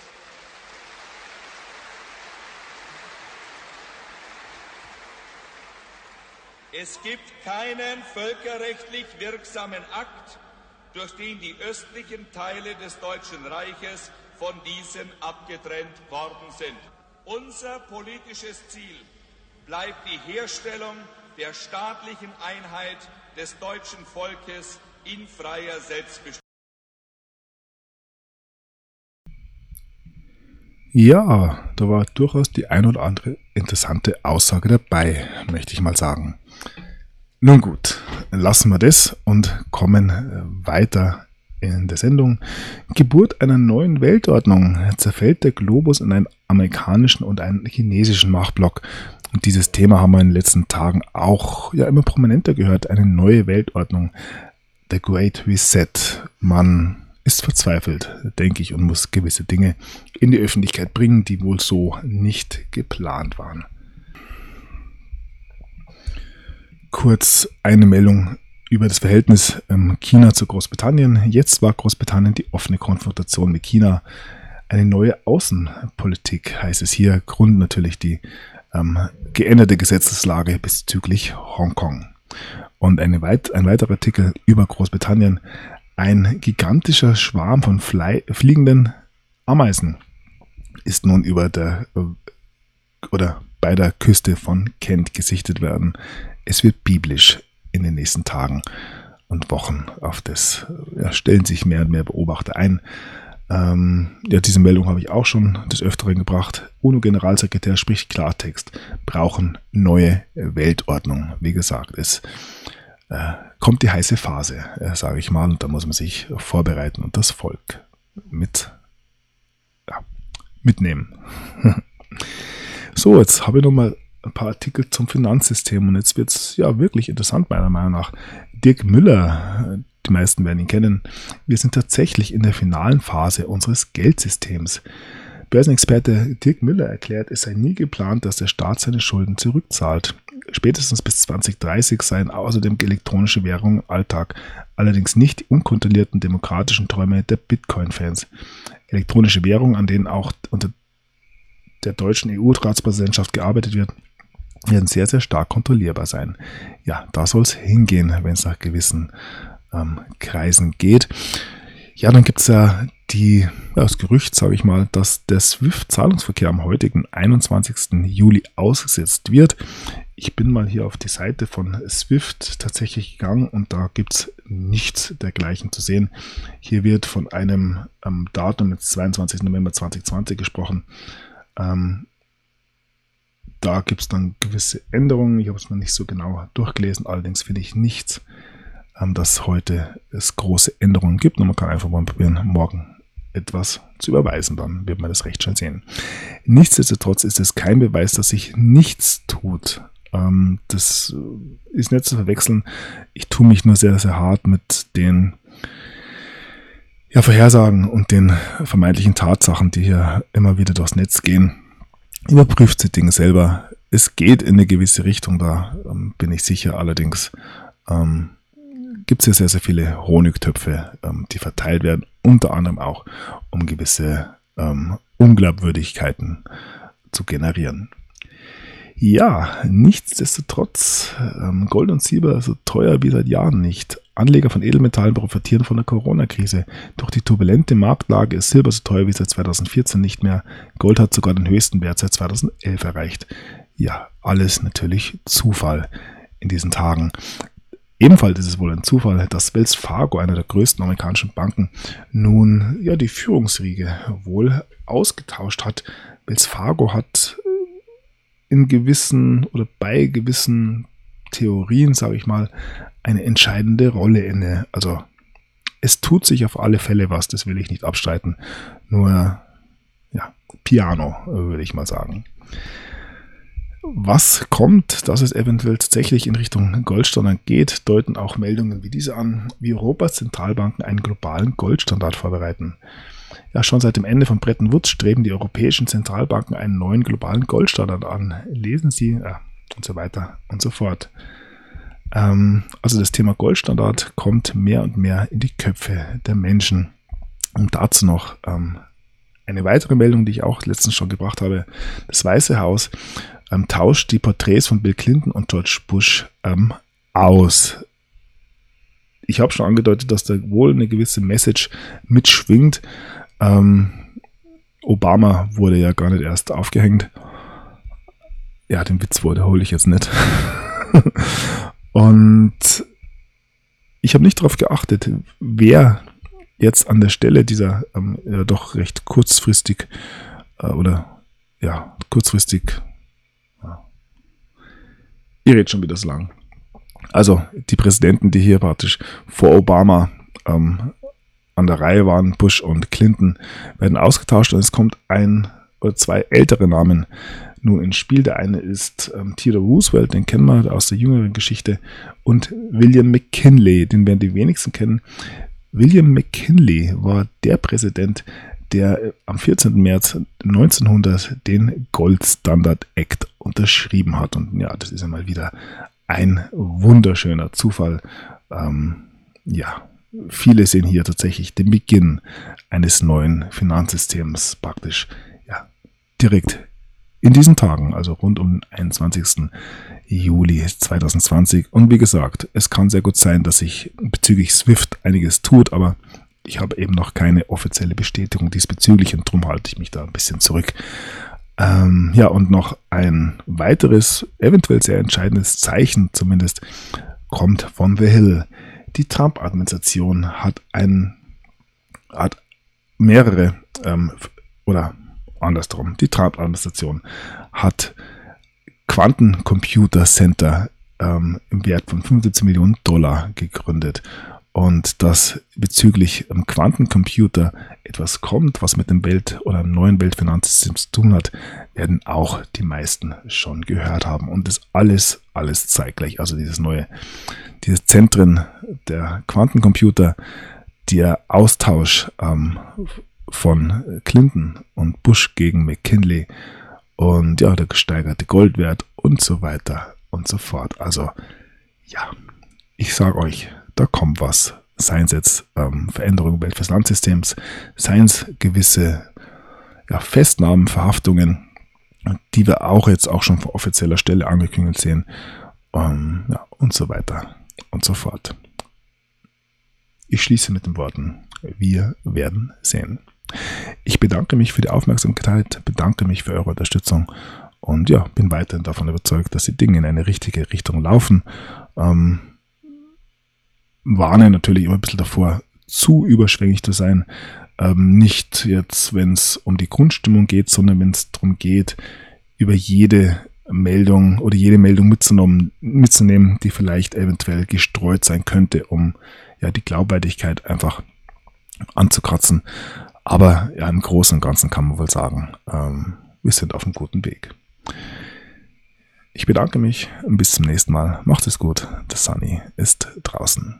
E: gibt keinen völkerrechtlich wirksamen Akt, durch den die östlichen Teile des Deutschen Reiches von diesem abgetrennt worden sind. Unser politisches Ziel bleibt die Herstellung der staatlichen Einheit des deutschen Volkes in freier Selbstbestimmung.
A: Ja, da war durchaus die ein oder andere interessante Aussage dabei, möchte ich mal sagen. Nun gut, lassen wir das und kommen weiter in der Sendung. Geburt einer neuen Weltordnung. Zerfällt der Globus in einen amerikanischen und einen chinesischen Machtblock. Und dieses Thema haben wir in den letzten Tagen auch immer prominenter gehört. Eine neue Weltordnung. Der Great Reset. Man ist verzweifelt, denke ich, und muss gewisse Dinge in die Öffentlichkeit bringen, die wohl so nicht geplant waren. Kurz eine Meldung über das Verhältnis China zu Großbritannien. Jetzt war Großbritannien die offene Konfrontation mit China. Eine neue Außenpolitik heißt es hier. Grund natürlich die geänderte Gesetzeslage bezüglich Hongkong. Und ein weiterer Artikel über Großbritannien. Ein gigantischer Schwarm von fliegenden Ameisen ist nun bei der Küste von Kent gesichtet werden. Es wird biblisch in den nächsten Tagen und Wochen. Auf das stellen sich mehr und mehr Beobachter ein. Diese Meldung habe ich auch schon des Öfteren gebracht. UNO-Generalsekretär spricht Klartext. Brauchen neue Weltordnung. Wie gesagt, es kommt die heiße Phase, sage ich mal, und da muss man sich vorbereiten und das Volk mitnehmen. So, jetzt habe ich nochmal ein paar Artikel zum Finanzsystem und jetzt wird es wirklich interessant meiner Meinung nach. Dirk Müller, die meisten werden ihn kennen, wir sind tatsächlich in der finalen Phase unseres Geldsystems. Börsenexperte Dirk Müller erklärt, es sei nie geplant, dass der Staat seine Schulden zurückzahlt. Spätestens bis 2030 seien außerdem elektronische Währungen Alltag, allerdings nicht die unkontrollierten demokratischen Träume der Bitcoin-Fans. Elektronische Währungen, an denen auch unter der deutschen EU-Ratspräsidentschaft gearbeitet wird, werden sehr, sehr stark kontrollierbar sein. Ja, da soll es hingehen, wenn es nach gewissen Kreisen geht. Ja, dann gibt es das Gerücht, sage ich mal, dass der SWIFT-Zahlungsverkehr am heutigen 21. Juli ausgesetzt wird. Ich bin mal hier auf die Seite von SWIFT tatsächlich gegangen und da gibt es nichts dergleichen zu sehen. Hier wird von einem Datum mit 22. November 2020 gesprochen. Da gibt es dann gewisse Änderungen. Ich habe es mir nicht so genau durchgelesen, allerdings finde ich nichts, dass heute es große Änderungen gibt. Und man kann einfach mal probieren, morgen etwas zu überweisen, dann wird man das recht schnell sehen. Nichtsdestotrotz ist es kein Beweis, dass sich nichts tut. Das ist nicht zu verwechseln. Ich tue mich nur sehr, sehr hart mit den Vorhersagen und den vermeintlichen Tatsachen, die hier immer wieder durchs Netz gehen. Überprüft die Dinge selber. Es geht in eine gewisse Richtung, da bin ich sicher. Allerdings gibt es ja sehr, sehr viele Honigtöpfe, die verteilt werden, unter anderem auch, um gewisse Unglaubwürdigkeiten zu generieren. Ja, nichtsdestotrotz, Gold und Silber so teuer wie seit Jahren nicht. Anleger von Edelmetallen profitieren von der Corona-Krise. Durch die turbulente Marktlage ist Silber so teuer wie seit 2014 nicht mehr. Gold hat sogar den höchsten Wert seit 2011 erreicht. Ja, alles natürlich Zufall in diesen Tagen. Ebenfalls ist es wohl ein Zufall, dass Wells Fargo, einer der größten amerikanischen Banken, nun ja die Führungsriege wohl ausgetauscht hat. Wells Fargo hat in gewissen oder bei gewissen Theorien, sage ich mal, eine entscheidende Rolle inne. Also es tut sich auf alle Fälle was, das will ich nicht abstreiten. Nur, ja, Piano, würde ich mal sagen. Was kommt, dass es eventuell tatsächlich in Richtung Goldstandard geht, deuten auch Meldungen wie diese an, wie Europas Zentralbanken einen globalen Goldstandard vorbereiten. Ja, schon seit dem Ende von Bretton Woods streben die europäischen Zentralbanken einen neuen globalen Goldstandard an. Lesen Sie, und so weiter und so fort. Also das Thema Goldstandard kommt mehr und mehr in die Köpfe der Menschen. Und dazu noch eine weitere Meldung, die ich auch letztens schon gebracht habe. Das Weiße Haus tauscht die Porträts von Bill Clinton und George Bush aus. Ich habe schon angedeutet, dass da wohl eine gewisse Message mitschwingt. Obama wurde ja gar nicht erst aufgehängt. Ja, den Witz wiederhole ich jetzt nicht. Und ich habe nicht darauf geachtet, wer jetzt an der Stelle dieser doch recht kurzfristig ihr redet schon wieder so lang. Also die Präsidenten, die hier praktisch vor Obama an der Reihe waren, Bush und Clinton, werden ausgetauscht und es kommt ein oder zwei ältere Namen nun ins Spiel. Der eine ist Theodore Roosevelt, den kennen wir aus der jüngeren Geschichte, und William McKinley, den werden die wenigsten kennen. William McKinley war der Präsident, der am 14. März 1900 den Gold Standard Act unterschrieben hat. Und ja, das ist ja mal wieder ein wunderschöner Zufall. Viele sehen hier tatsächlich den Beginn eines neuen Finanzsystems praktisch direkt in diesen Tagen, also rund um den 21. Juli 2020. Und wie gesagt, es kann sehr gut sein, dass sich bezüglich SWIFT einiges tut, aber ich habe eben noch keine offizielle Bestätigung diesbezüglich und darum halte ich mich da ein bisschen zurück. Und noch ein weiteres, eventuell sehr entscheidendes Zeichen zumindest, kommt von The Hill. Die Trump-Administration hat mehrere, die Trump-Administration hat Quantencomputer Center im Wert von $75 Millionen gegründet. Und dass bezüglich Quantencomputer etwas kommt, was mit dem neuen Weltfinanzsystem zu tun hat, werden auch die meisten schon gehört haben. Und das alles zeitgleich. Also diese Zentren der Quantencomputer, der Austausch von Clinton und Bush gegen McKinley und ja, der gesteigerte Goldwert und so weiter und so fort. Also ja, ich sage euch, da kommt was. Seien es jetzt Veränderungen des Weltfinanzsystems, seien es gewisse Festnahmen, Verhaftungen, die wir auch jetzt auch schon von offizieller Stelle angekündigt sehen, und so weiter und so fort. Ich schließe mit den Worten, wir werden sehen. Ich bedanke mich für die Aufmerksamkeit, bedanke mich für eure Unterstützung und bin weiterhin davon überzeugt, dass die Dinge in eine richtige Richtung laufen. Warne natürlich immer ein bisschen davor, zu überschwänglich zu sein. Nicht jetzt, wenn es um die Grundstimmung geht, sondern wenn es darum geht, über jede Meldung mitzunehmen, die vielleicht eventuell gestreut sein könnte, um die Glaubwürdigkeit einfach anzukratzen. Aber im Großen und Ganzen kann man wohl sagen, wir sind auf einem guten Weg. Ich bedanke mich. Bis zum nächsten Mal. Macht es gut. Der Sunny ist draußen.